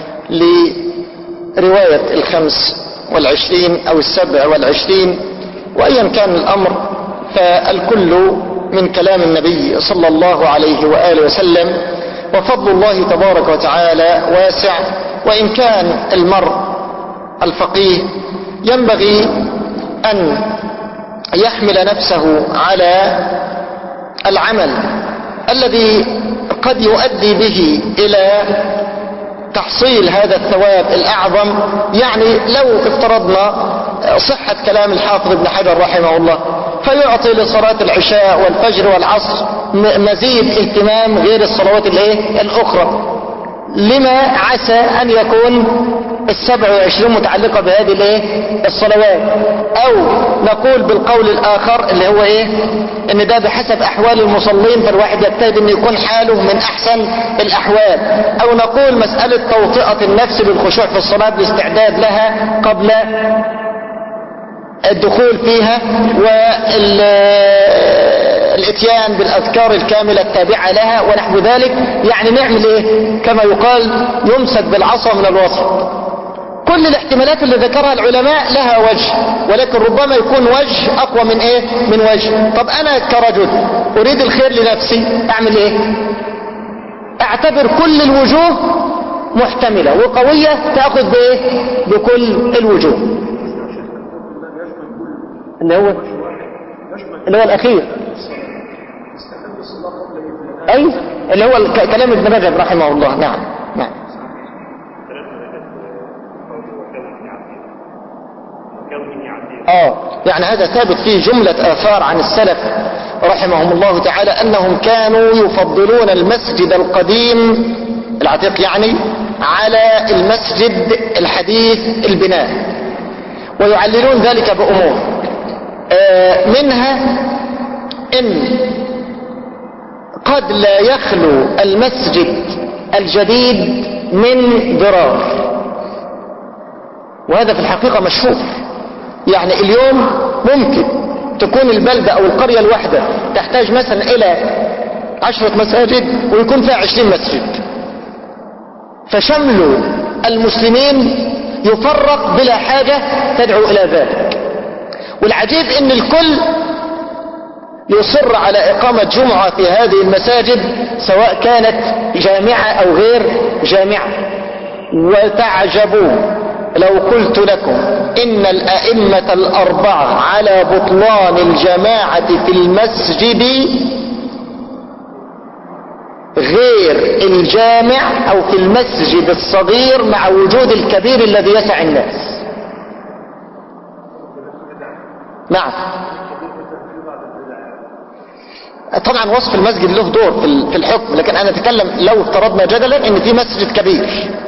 لرواية الخمس والعشرين أو السبع والعشرين، وأيا كان الأمر فالكل من كلام النبي صلى الله عليه وآله وسلم، وفضل الله تبارك وتعالى واسع. وإن كان المرء الفقيه ينبغي أن يحمل نفسه على العمل الذي قد يؤدي به إلى تحصيل هذا الثواب الأعظم. يعني لو افترضنا صحة كلام الحافظ ابن حجر رحمه الله فيعطي لصلاة العشاء والفجر والعصر مزيد اهتمام غير الصلوات الايه الاخرى، لما عسى ان يكون السبع وعشرين متعلقة بهذه الايه الصلوات. او نقول بالقول الاخر اللي هو ايه ان ده بحسب احوال المصلين، فالواحد يجتهد ان يكون حاله من احسن الاحوال. او نقول مسألة توطئة النفس بالخشوع في الصلاة بالاستعداد لها قبل الدخول فيها، والاتيان بالاذكار الكاملة التابعة لها ونحو ذلك. يعني نعمل ايه كما يقال يمسك بالعصا من الوسط. كل الاحتمالات اللي ذكرها العلماء لها وجه، ولكن ربما يكون وجه اقوى من ايه من وجه. طب انا كرجل اريد الخير لنفسي اعمل ايه؟ اعتبر كل الوجوه محتملة وقوية تأخذ بايه بكل الوجوه. اللي هو اللي هو الاخير اي اللي هو كلام ابن رجب رحمه الله. نعم نعم اه يعني هذا ثابت فيه جملة آثار عن السلف رحمهم الله تعالى انهم كانوا يفضلون المسجد القديم العتيق يعني على المسجد الحديث البناء، ويعللون ذلك بأمور منها ان قد لا يخلو المسجد الجديد من ضرار، وهذا في الحقيقة مشهور. يعني اليوم ممكن تكون البلدة او القرية الواحدة تحتاج مثلا الى عشرة مساجد ويكون فيها عشرين مسجد، فشمل المسلمين يفرق بلا حاجة تدعو الى ذلك. والعجيب ان الكل يصر على اقامة جمعة في هذه المساجد سواء كانت جامعة او غير جامعة. وتعجبون لو قلت لكم ان الائمة الاربعة على بطلان الجماعة في المسجد غير الجامع او في المسجد الصغير مع وجود الكبير الذي يسع الناس. نعم طبعا وصف المسجد له دور في الحكم، لكن انا اتكلم لو افترضنا جدلا ان في مسجد كبير.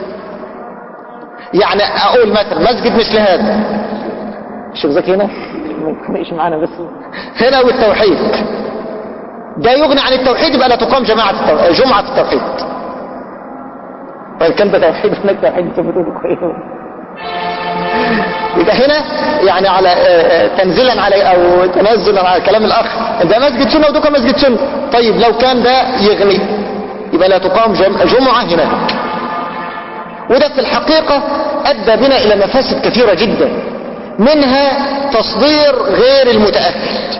يعني اقول مثلا مسجد مثل هذا، شوف زكي هنا ماشي معانا بس هنا والتوحيد ده يغني عن التوحيد، يبقى لا تقام جماعة التوحيد جمعة التوحيد. طيب كان ده توحيد هناك توحيد تبتدوا كويس. يبقى هنا يعني على تنزيلا على او تنزلا على كلام الاخ، ده مسجد سنة ودوكا مسجد سنة. طيب لو كان ده يغني يبقى لا تقام جمعة هناك. وده في الحقيقة ادى بنا الى مفاسد كثيرة جدا، منها تصدير غير المتأهل.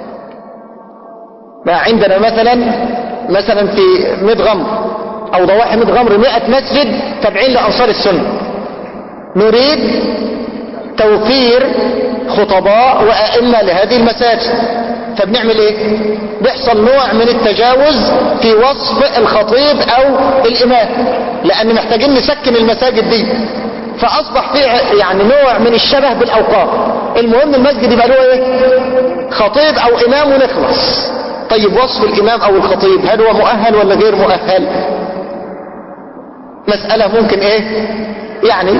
ما عندنا مثلا مثلا في ميت غمر او ضواحي ميت غمر مئة مسجد تابعين لانصار السنة، نريد توفير خطباء وائمة لهذه المساجد، فبنعمل ايه؟ بيحصل نوع من التجاوز في وصف الخطيب او الامام، لان محتاجين نسكن المساجد دي، فاصبح فيه يعني نوع من الشبه بالاوقاف. المهم المسجد يبقى له ايه؟ خطيب او امام ونخلص. طيب وصف الامام او الخطيب هل هو مؤهل ولا غير مؤهل؟ مسألة ممكن ايه يعني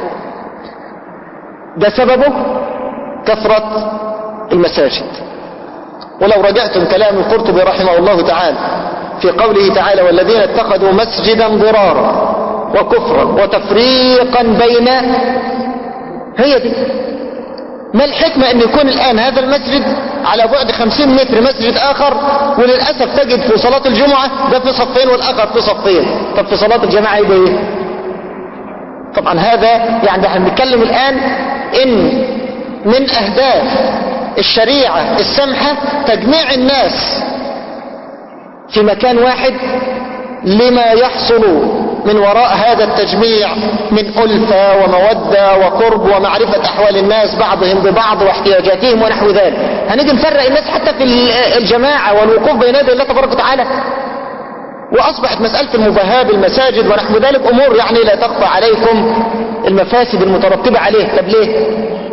ده سببه كثرة المساجد. ولو رجعتم كلام القرطبي رحمه الله تعالى في قوله تعالى والذين اتخذوا مسجدا ضرارا وكفرا وتفريقا بين، هي دي ما الحكمة ان يكون الان هذا المسجد على بعد خمسين متر مسجد اخر، وللأسف تجد في صلاة الجمعة ده في صفين والاخر في صفين. طب في صلاة الجماعة يبقى ايه؟ طبعا هذا يعني احنا بنتكلم الان ان من اهداف الشريعة السمحة تجميع الناس في مكان واحد لما يحصل من وراء هذا التجميع من ألفة ومودة وقرب ومعرفة أحوال الناس بعضهم ببعض واحتياجاتهم ونحو ذلك. هنيجي نفرق الناس حتى في الجماعة والوقوف بين يدي الله تبارك وتعالى، وأصبحت مسألة المباهاة بالمساجد ونحو ذلك أمور يعني لا تخفى عليكم المفاسد المترتبة عليه. طب ليه؟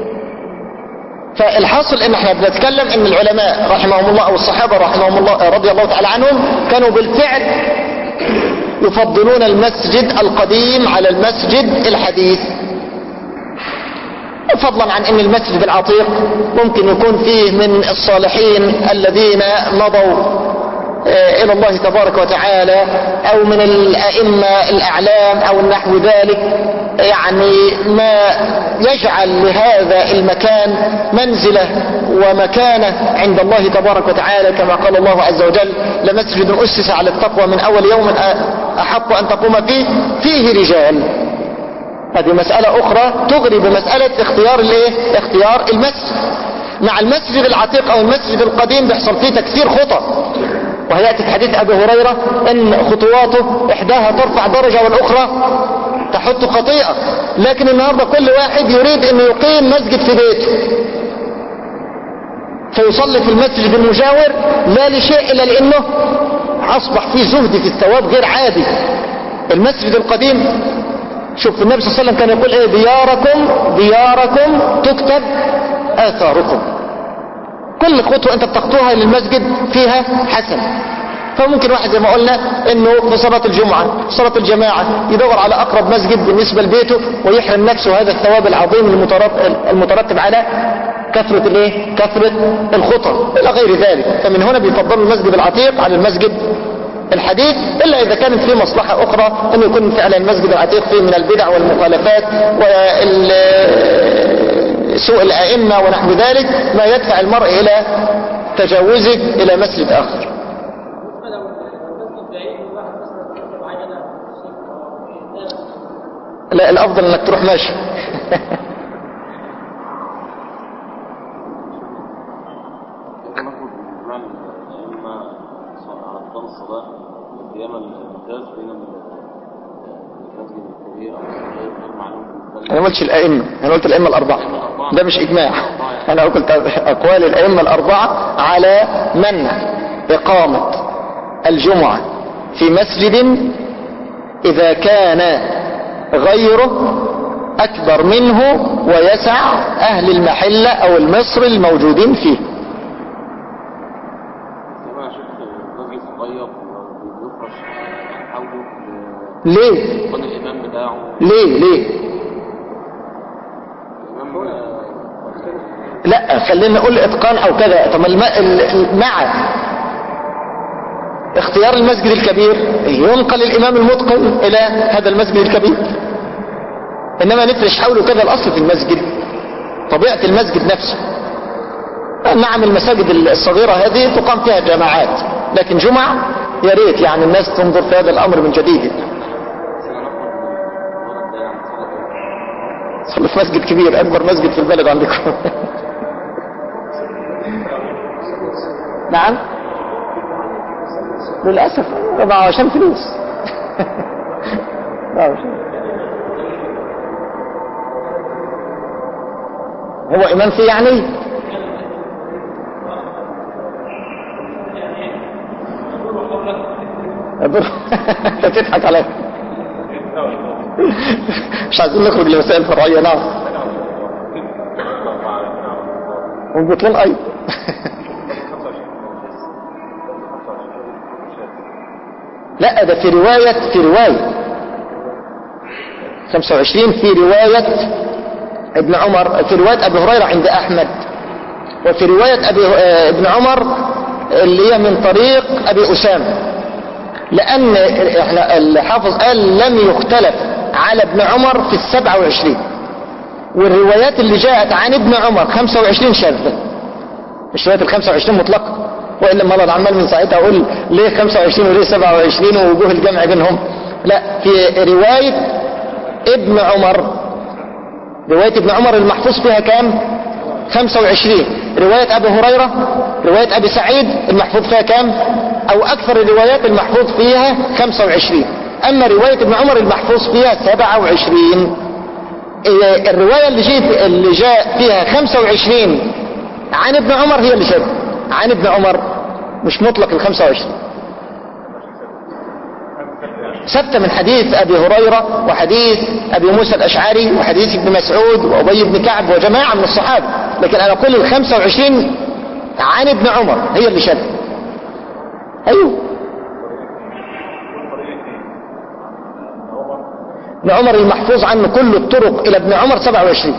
فالحاصل ان احنا بنتكلم ان العلماء رحمهم الله او الصحابة رحمهم الله رضي الله تعالى عنهم كانوا بالفعل يفضلون المسجد القديم على المسجد الحديث، فضلا عن ان المسجد العتيق ممكن يكون فيه من الصالحين الذين مضوا الى الله تبارك وتعالى او من الائمة الاعلام او نحو ذلك، يعني ما يجعل لهذا المكان منزلة ومكانة عند الله تبارك وتعالى، كما قال الله عز وجل لمسجد أسس على التقوى من أول يوم أحق أن تقوم فيه فيه رجال. هذه مسألة أخرى تغري بمسألة اختيار الايه؟ اختيار المسجد. مع المسجد العتيق أو المسجد القديم بيحصل فيه تكثير خطى، وهيأتي في حديث أبي هريرة أن خطواته إحداها ترفع درجة والأخرى تحط خطيئة. لكن النهاردة كل واحد يريد أن يقيم مسجد في بيته فيصلي في المسجد المجاور، لا لشيء إلا لأنه أصبح فيه زهد في الثواب غير عادي. المسجد القديم شوف النبي صلى الله عليه وسلم كان يقول ايه؟ دياركم دياركم تكتب آثاركم. كل خطوة انت بتخطوها للمسجد فيها حسن. فممكن واحد زي ما قلنا انه في صلاة الجمعة صلاة الجماعة يدور على اقرب مسجد بالنسبة لبيته ويحرم نفسه هذا الثواب العظيم المترتب على كثرة الايه؟ كثرة الخطى الى غير ذلك. فمن هنا بيفضل المسجد العتيق على المسجد الحديث، الا اذا كانت فيه مصلحة اخرى انه يكون فعلا المسجد العتيق فيه من البدع والمخالفات وسوء الائمة ونحو ذلك ما يدفع المرء الى تجاوزه الى مسجد اخر. لا، الافضل انك تروح ماشي. انا ما قلتش الائمه، انا قلت الائمه الاربعه، ده مش اجماع. انا قلت اقوال الائمه الاربعه على منع اقامه الجمعه في مسجد اذا كان غيره اكبر منه ويسع اهل المحله او المصر الموجودين فيه. ليه ليه ليه لا خلينا نقول اتقان او كذا. طب مع اختيار المسجد الكبير ينقل الامام المتقن الى هذا المسجد الكبير، انما نفرش حوله كذا. الاصل في المسجد طبيعة المسجد نفسه. نعم المساجد الصغيرة هذه تقام فيها جماعات، لكن جمعة يا ريت يعني الناس تنظر في هذا الأمر من جديد. صلوا في مسجد كبير، أكبر مسجد في البلد عندكم. نعم للأسف طبعا عشان فلوس. هو إمام فيه يعني تضحك عليك. مش عايزين نخرج لمسائل فرعية. نعم والبطلان أيضا. لا ده في رواية في رواية خمسة وعشرين في رواية ابن عمر، في رواية أبي هريرة عند أحمد، وفي رواية أبي ابن عمر اللي هي من طريق أبي أسامة، لأن احنا الحافظ قال لم يختلف على ابن عمر في السبعة وعشرين، والروايات اللي جاءت عن ابن عمر خمسة وعشرين شاذة، مش رواية الخمسة وعشرين مطلقة. وإلا ما الله عمال من ساعتها أقول ليه خمسة وعشرين وليه سبعة وعشرين ووجوه الجمع بينهم. لا، في رواية ابن عمر، رواية ابن عمر المحفوظ فيها كام؟ خمسة وعشرين. رواية أبي هريرة، رواية أبي سعيد المحفوظ فيها كام؟ أو أكثر الروايات المحفوظ فيها خمسة وعشرين. أما رواية ابن عمر المحفوظ فيها سبعة وعشرين. الرواية اللي جاء اللي جاء فيها خمسة وعشرين عن ابن عمر هي اللي جاء عن ابن عمر، مش مطلق ال خمسة وعشرين. ثبت من حديث أبي هريرة وحديث أبي موسى الأشعري وحديث ابن مسعود وأبي بن كعب وجماعة من الصحابة، لكن أنا أقول ال خمسة وعشرين عن ابن عمر هي اللي شد. أيوه ابن عمر المحفوظ عنه كل الطرق إلى ابن عمر سبعة وعشرين.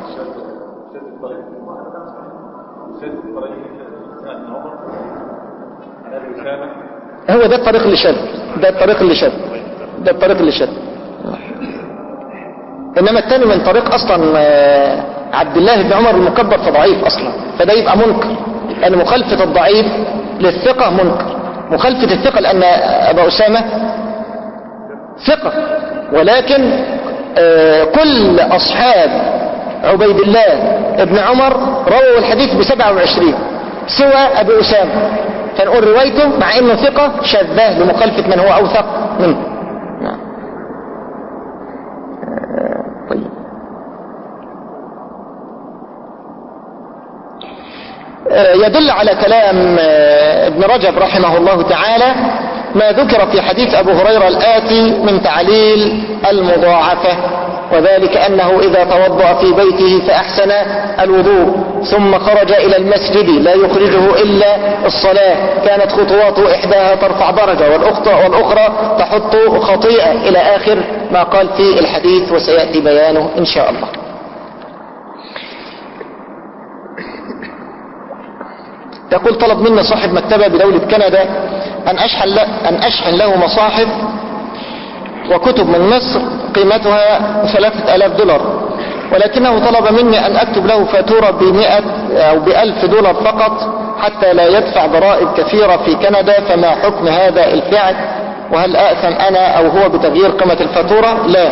هو ده الطريق اللي شد، ده الطريق اللي شد، ده الطريق اللي شد. انما الثاني من طريق اصلا عبد الله بن عمر المكبر فضعيف اصلا، فده يبقى منكر، لان مخالفة الضعيف للثقة منكر. مخالفة الثقة لان ابا اسامة ثقة، ولكن كل اصحاب عبيد الله ابن عمر رووا الحديث بسبعة وعشرين سوى ابي اسامة، فنقول روايته مع انه ثقة شاذة لمخالفة من هو اوثق منه. نعم. طيب يدل على كلام ابن رجب رحمه الله تعالى ما ذكر في حديث أبو هريرة الآتي من تعليل المضاعفة، وذلك أنه إذا توضأ في بيته فأحسن الوضوء ثم خرج إلى المسجد لا يخرجه إلا الصلاة كانت خطواته إحداها ترفع درجة والأخرى تحط خطيئة إلى آخر ما قال في الحديث، وسيأتي بيانه إن شاء الله. يقول طلب منا صاحب مكتبة بدولة كندا أن أشحن, أن أشحن له مصاحف وكتب من مصر قيمتها ثلاثة آلاف دولار، ولكنه طلب مني أن أكتب له فاتورة بمئة أو بألف دولار فقط حتى لا يدفع ضرائب كثيرة في كندا، فما حكم هذا الفعل؟ وهل أأثم أنا أو هو بتغيير قيمة الفاتورة؟ لا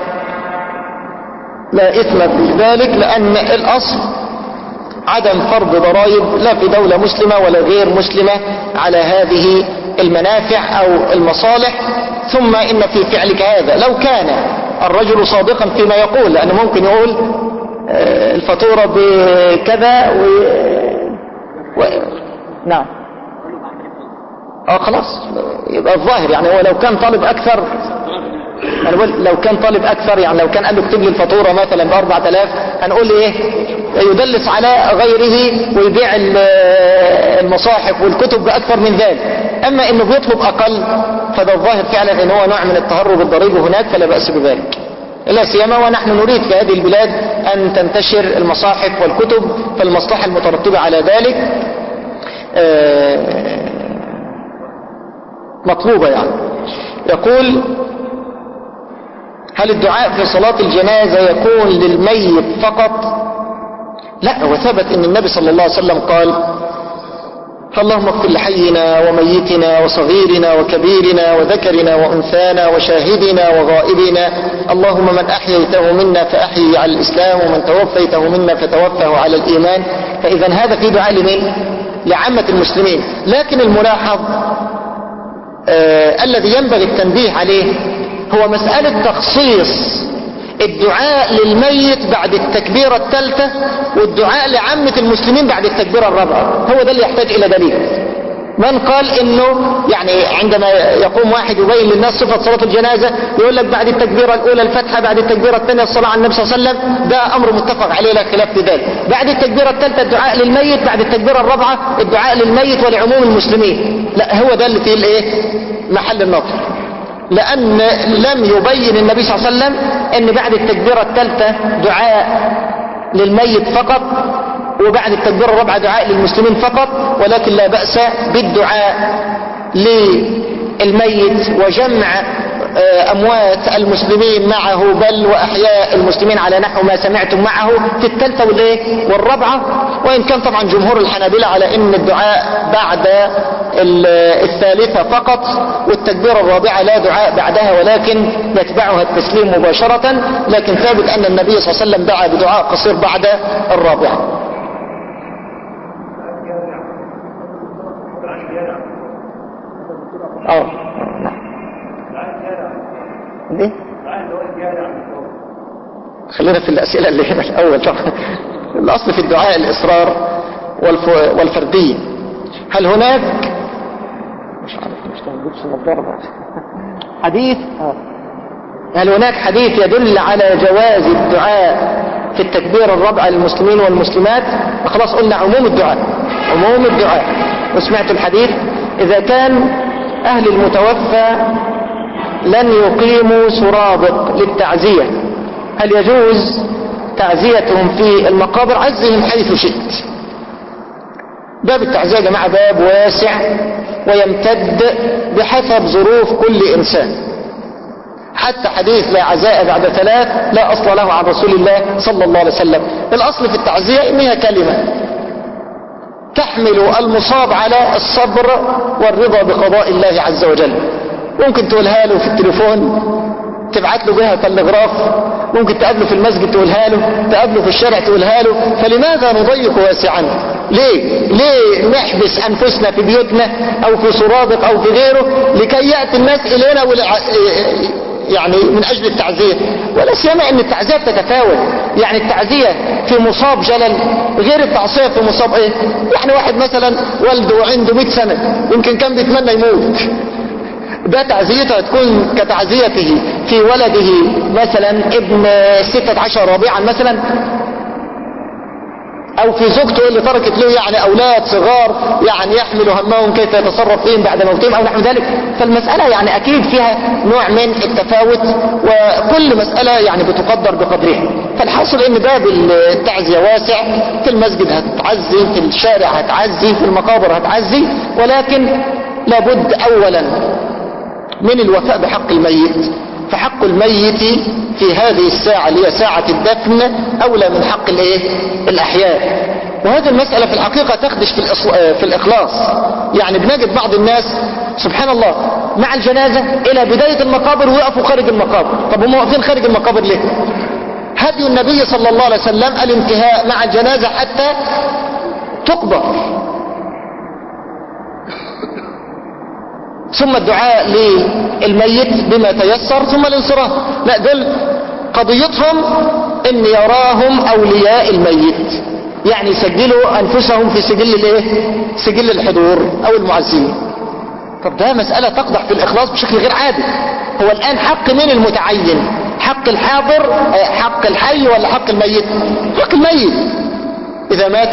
لا إثم في ذلك، لأن الأصل عدم فرض ضرائب لا في دولة مسلمة ولا غير مسلمة على هذه المنافع أو المصالح. ثم إن في فعلك هذا لو كان الرجل صادقا فيما يقول، لأنه ممكن يقول الفاتورة بكذا و... و... نعم اه خلاص يبقى الظاهر يعني هو لو كان طالب أكثر، لو كان طالب أكثر يعني لو كان قال له اكتب لي الفاتورة مثلا بأربعة آلاف هنقول ايه يدلس على غيره ويبيع المصاحف والكتب بأكثر من ذلك. أما إنه بيطلب أقل فده الظاهر فعلا إن هو نوع من التهرب الضريبي هناك، فلا بأس بذلك، لا سيما ونحن نريد في هذه البلاد أن تنتشر المصاحف والكتب، فالمصلحة المترتبة على ذلك مطلوبة يعني. يقول هل الدعاء في صلاة الجنازة يكون للميت فقط لا، وثبت ان النبي صلى الله عليه وسلم قال اللهم اغفر لحينا وميتنا وصغيرنا وكبيرنا وذكرنا وأنثانا وشاهدنا وغائبنا، اللهم من أحييته منا فأحيي على الإسلام ومن توفيته منا فتوفه على الإيمان. فإذا هذا في دعاء لمن؟ لعامة المسلمين. لكن الملاحظ آه الذي ينبغي التنبيه عليه هو مسألة تخصيص الدعاء للميت بعد التكبيرة الثالثة والدعاء لعامة المسلمين بعد التكبيرة الرابعة. هو ده اللي يحتاج إلى دليل. من قال إنه يعني عندما يقوم واحد يبين للناس صفة صلاة الجنازة يقول لك بعد التكبيرة الأولى الفتحة، بعد التكبيرة الثانية الصلاة على النبي صلى الله عليه وسلم، ده أمر متفق عليه لا خلاف في ذلك. بعد التكبيرة الثالثة الدعاء للميت، بعد التكبيرة الرابعة الدعاء للميت ولعموم المسلمين. لا، هو ده اللي فيه الايه؟ محل النظر. لأن لم يبين النبي صلى الله عليه وسلم أن بعد التكبيرة الثالثة دعاء للميت فقط وبعد التكبيرة الرابعة دعاء للمسلمين فقط، ولكن لا بأس بالدعاء للميت وجمع أموات المسلمين معه بل وأحياء المسلمين على نحو ما سمعتم معه في الثالثة والرابعة. وإن كان طبعا جمهور الحنابلة على أن الدعاء بعد الثالثة فقط والتكبيرة الرابعة لا دعاء بعدها ولكن يتبعها التسليم مباشرة. لكن ثابت أن النبي صلى الله عليه وسلم دعا بدعاء قصير بعد الرابعة. أو دي خلينا في الأسئلة اللي هنا الأول. طبعا الأصل في الدعاء الإصرار والفردية. هل هناك مش عارف مش تنجبش النظارة حديث هل هناك حديث يدل على جواز الدعاء في التكبير الرابعة للمسلمين والمسلمات؟ خلاص قلنا عموم الدعاء عموم الدعاء. وسمعت الحديث إذا كان أهل المتوفى لن يقيموا سرابق للتعزية هل يجوز تعزيتهم في المقابر؟ عزهم حيث شئت. باب التعزية يا جماعة باب واسع ويمتد بحسب ظروف كل إنسان. حتى حديث لا عزاء بعد ثلاث لا أصل له عن رسول الله صلى الله عليه وسلم. الأصل في التعزية إنها كلمة تحمل المصاب على الصبر والرضا بقضاء الله عز وجل. ممكن تقولها له في التليفون، تبعت له بها تلغراف، ممكن تقابله في المسجد تقولها له، تقابله في الشارع تقولها له. فلماذا نضيق واسعا؟ ليه ليه نحبس أنفسنا في بيوتنا أو في سرادق أو في غيره لكي يأتي الناس إلينا ولع... يعني من أجل التعزية؟ ولا سيما أن التعزية تتفاوت. يعني التعزية في مصاب جلل غير التعزية في مصاب إيه؟ يعني واحد مثلا والده عنده مئة سنة يمكن كان بيتمنى يموت، ده تعزيته هتكون كتعزيته في ولده مثلا ابن ستة عشر ربيعا مثلا، او في زوجته اللي تركت له يعني اولاد صغار يعني يحمل همهم كيف يتصرف فيهم بعد موتهم او نحو ذلك. فالمسألة يعني اكيد فيها نوع من التفاوت وكل مسألة يعني بتقدر بقدرها. فالحاصل ان باب التعزية واسع، في المسجد هتعزي، في الشارع هتعزي، في المقابر هتعزي، ولكن لابد اولا من الوفاء بحق الميت. فحق الميت في هذه الساعة اللي هي ساعة الدفن أولى من حق الايه الأحياء. وهذه المسألة في الحقيقة تخدش في, في الإخلاص. يعني بنجد بعض الناس سبحان الله مع الجنازة إلى بداية المقابر ويقفوا خارج المقابر. طب هم واقفين خارج المقابر ليه؟ هدي النبي صلى الله عليه وسلم الانتهاء مع الجنازة حتى تقبر، ثم الدعاء للميت بما تيسر، ثم الانصراف. لا، دول قضيتهم ان يراهم اولياء الميت، يعني يسجلوا انفسهم في سجل الايه سجل الحضور او المعزين. طب ده مسألة تقدح في الاخلاص بشكل غير عادي. هو الان حق من المتعين؟ حق الحاضر، حق الحي، ولا حق الميت؟ حق الميت. اذا مات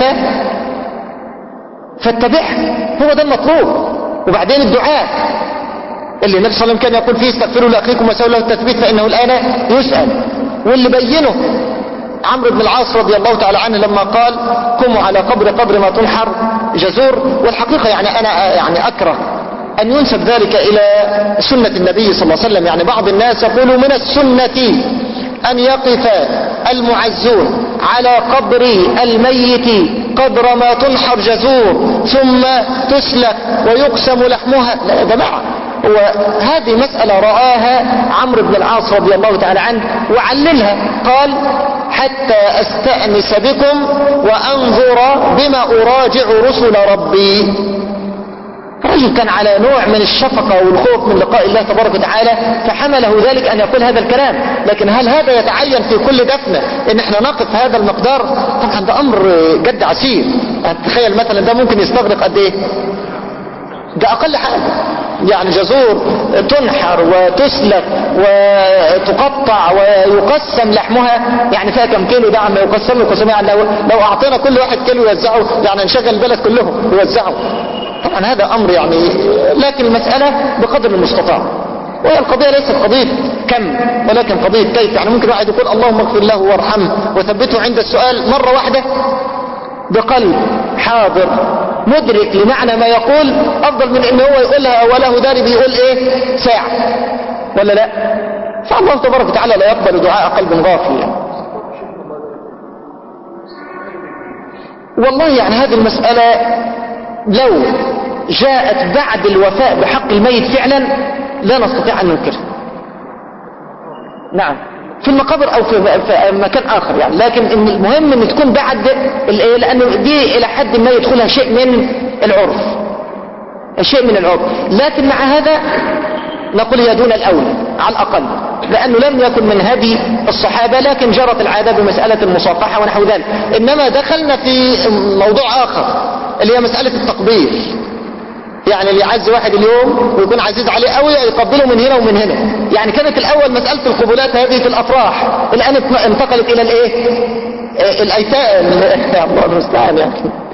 فاتبعه، هو ده المطلوب. وبعدين الدعاء اللي النبي صلى الله عليه وسلم كان يقول فيه استغفروا لاخيكم وسألوا له التثبيت فانه الان يسأل. واللي بينه عمرو بن العاص رضي الله تعالى عنه لما قال قوموا على قبر قبر ما تنحر جزور. والحقيقة يعني انا يعني اكره ان ينسب ذلك الى سنة النبي صلى الله عليه وسلم. يعني بعض الناس يقولوا من السنة ان يقف المعزون على قبر الميت قدر ما تنحر جزور ثم تسلك ويقسم لحمها. لا يا جماعة، وهذه مسألة رآها عمرو بن العاص رضي الله تعالى عنه وعللها، قال حتى أستأنس بكم وأنظر بما أراجع رسل ربي. رجل كان على نوع من الشفقة والخوف من لقاء الله تبارك وتعالى فحمله ذلك أن يقول هذا الكلام. لكن هل هذا يتعين في كل دفنة ان احنا نقف هذا المقدار؟ طبعا ده أمر جد عسير. تخيل مثلا ده ممكن يستغرق قد ايه؟ ده أقل حاجة، يعني جزور تنحر وتسلك وتقطع ويقسم لحمها، يعني فيها كم كيلو ده عم يقسم يقسم، يعني لو, لو أعطينا كل واحد كيلو يوزعه يعني نشغل البلد كلهم يوزعه. طبعا هذا أمر يعني، لكن المسألة بقدر المستطاع. وهي القضية ليست قضية كم ولكن قضية كيف. يعني ممكن واحد يقول اللهم اغفر له وارحمه وثبته عند السؤال مرة واحدة بقلب حاضر مدرك لمعنى ما يقول، أفضل من إن هو يقولها وله داري بيقول إيه ساعة ولا لا. فالله تبارك وتعالى لا يقبل دعاء قلب غافل يعني. والله يعني هذه المسألة لو جاءت بعد الوفاء بحق الميت فعلا لا نستطيع أن ننكرها. نعم في المقابر او في مكان اخر يعني، لكن المهم ان تكون بعد الايه، لانه دي الى حد ما يدخلها شيء من العرف، شيء من العرف. لكن مع هذا نقول هي دون الاولى على الاقل، لانه لم يكن من هدي الصحابه، لكن جرت العاده بمساله المصافحه ونحو ذلك. انما دخلنا في موضوع اخر اللي هي مساله التقبيل. يعني اللي يعز واحد اليوم ويكون عزيز عليه قوي يقبله من هنا ومن هنا. يعني كانت الاول مسألة القبولات هذه في الافراح، الان انتقلت الى الايه الايتام. الله المستعان يعني.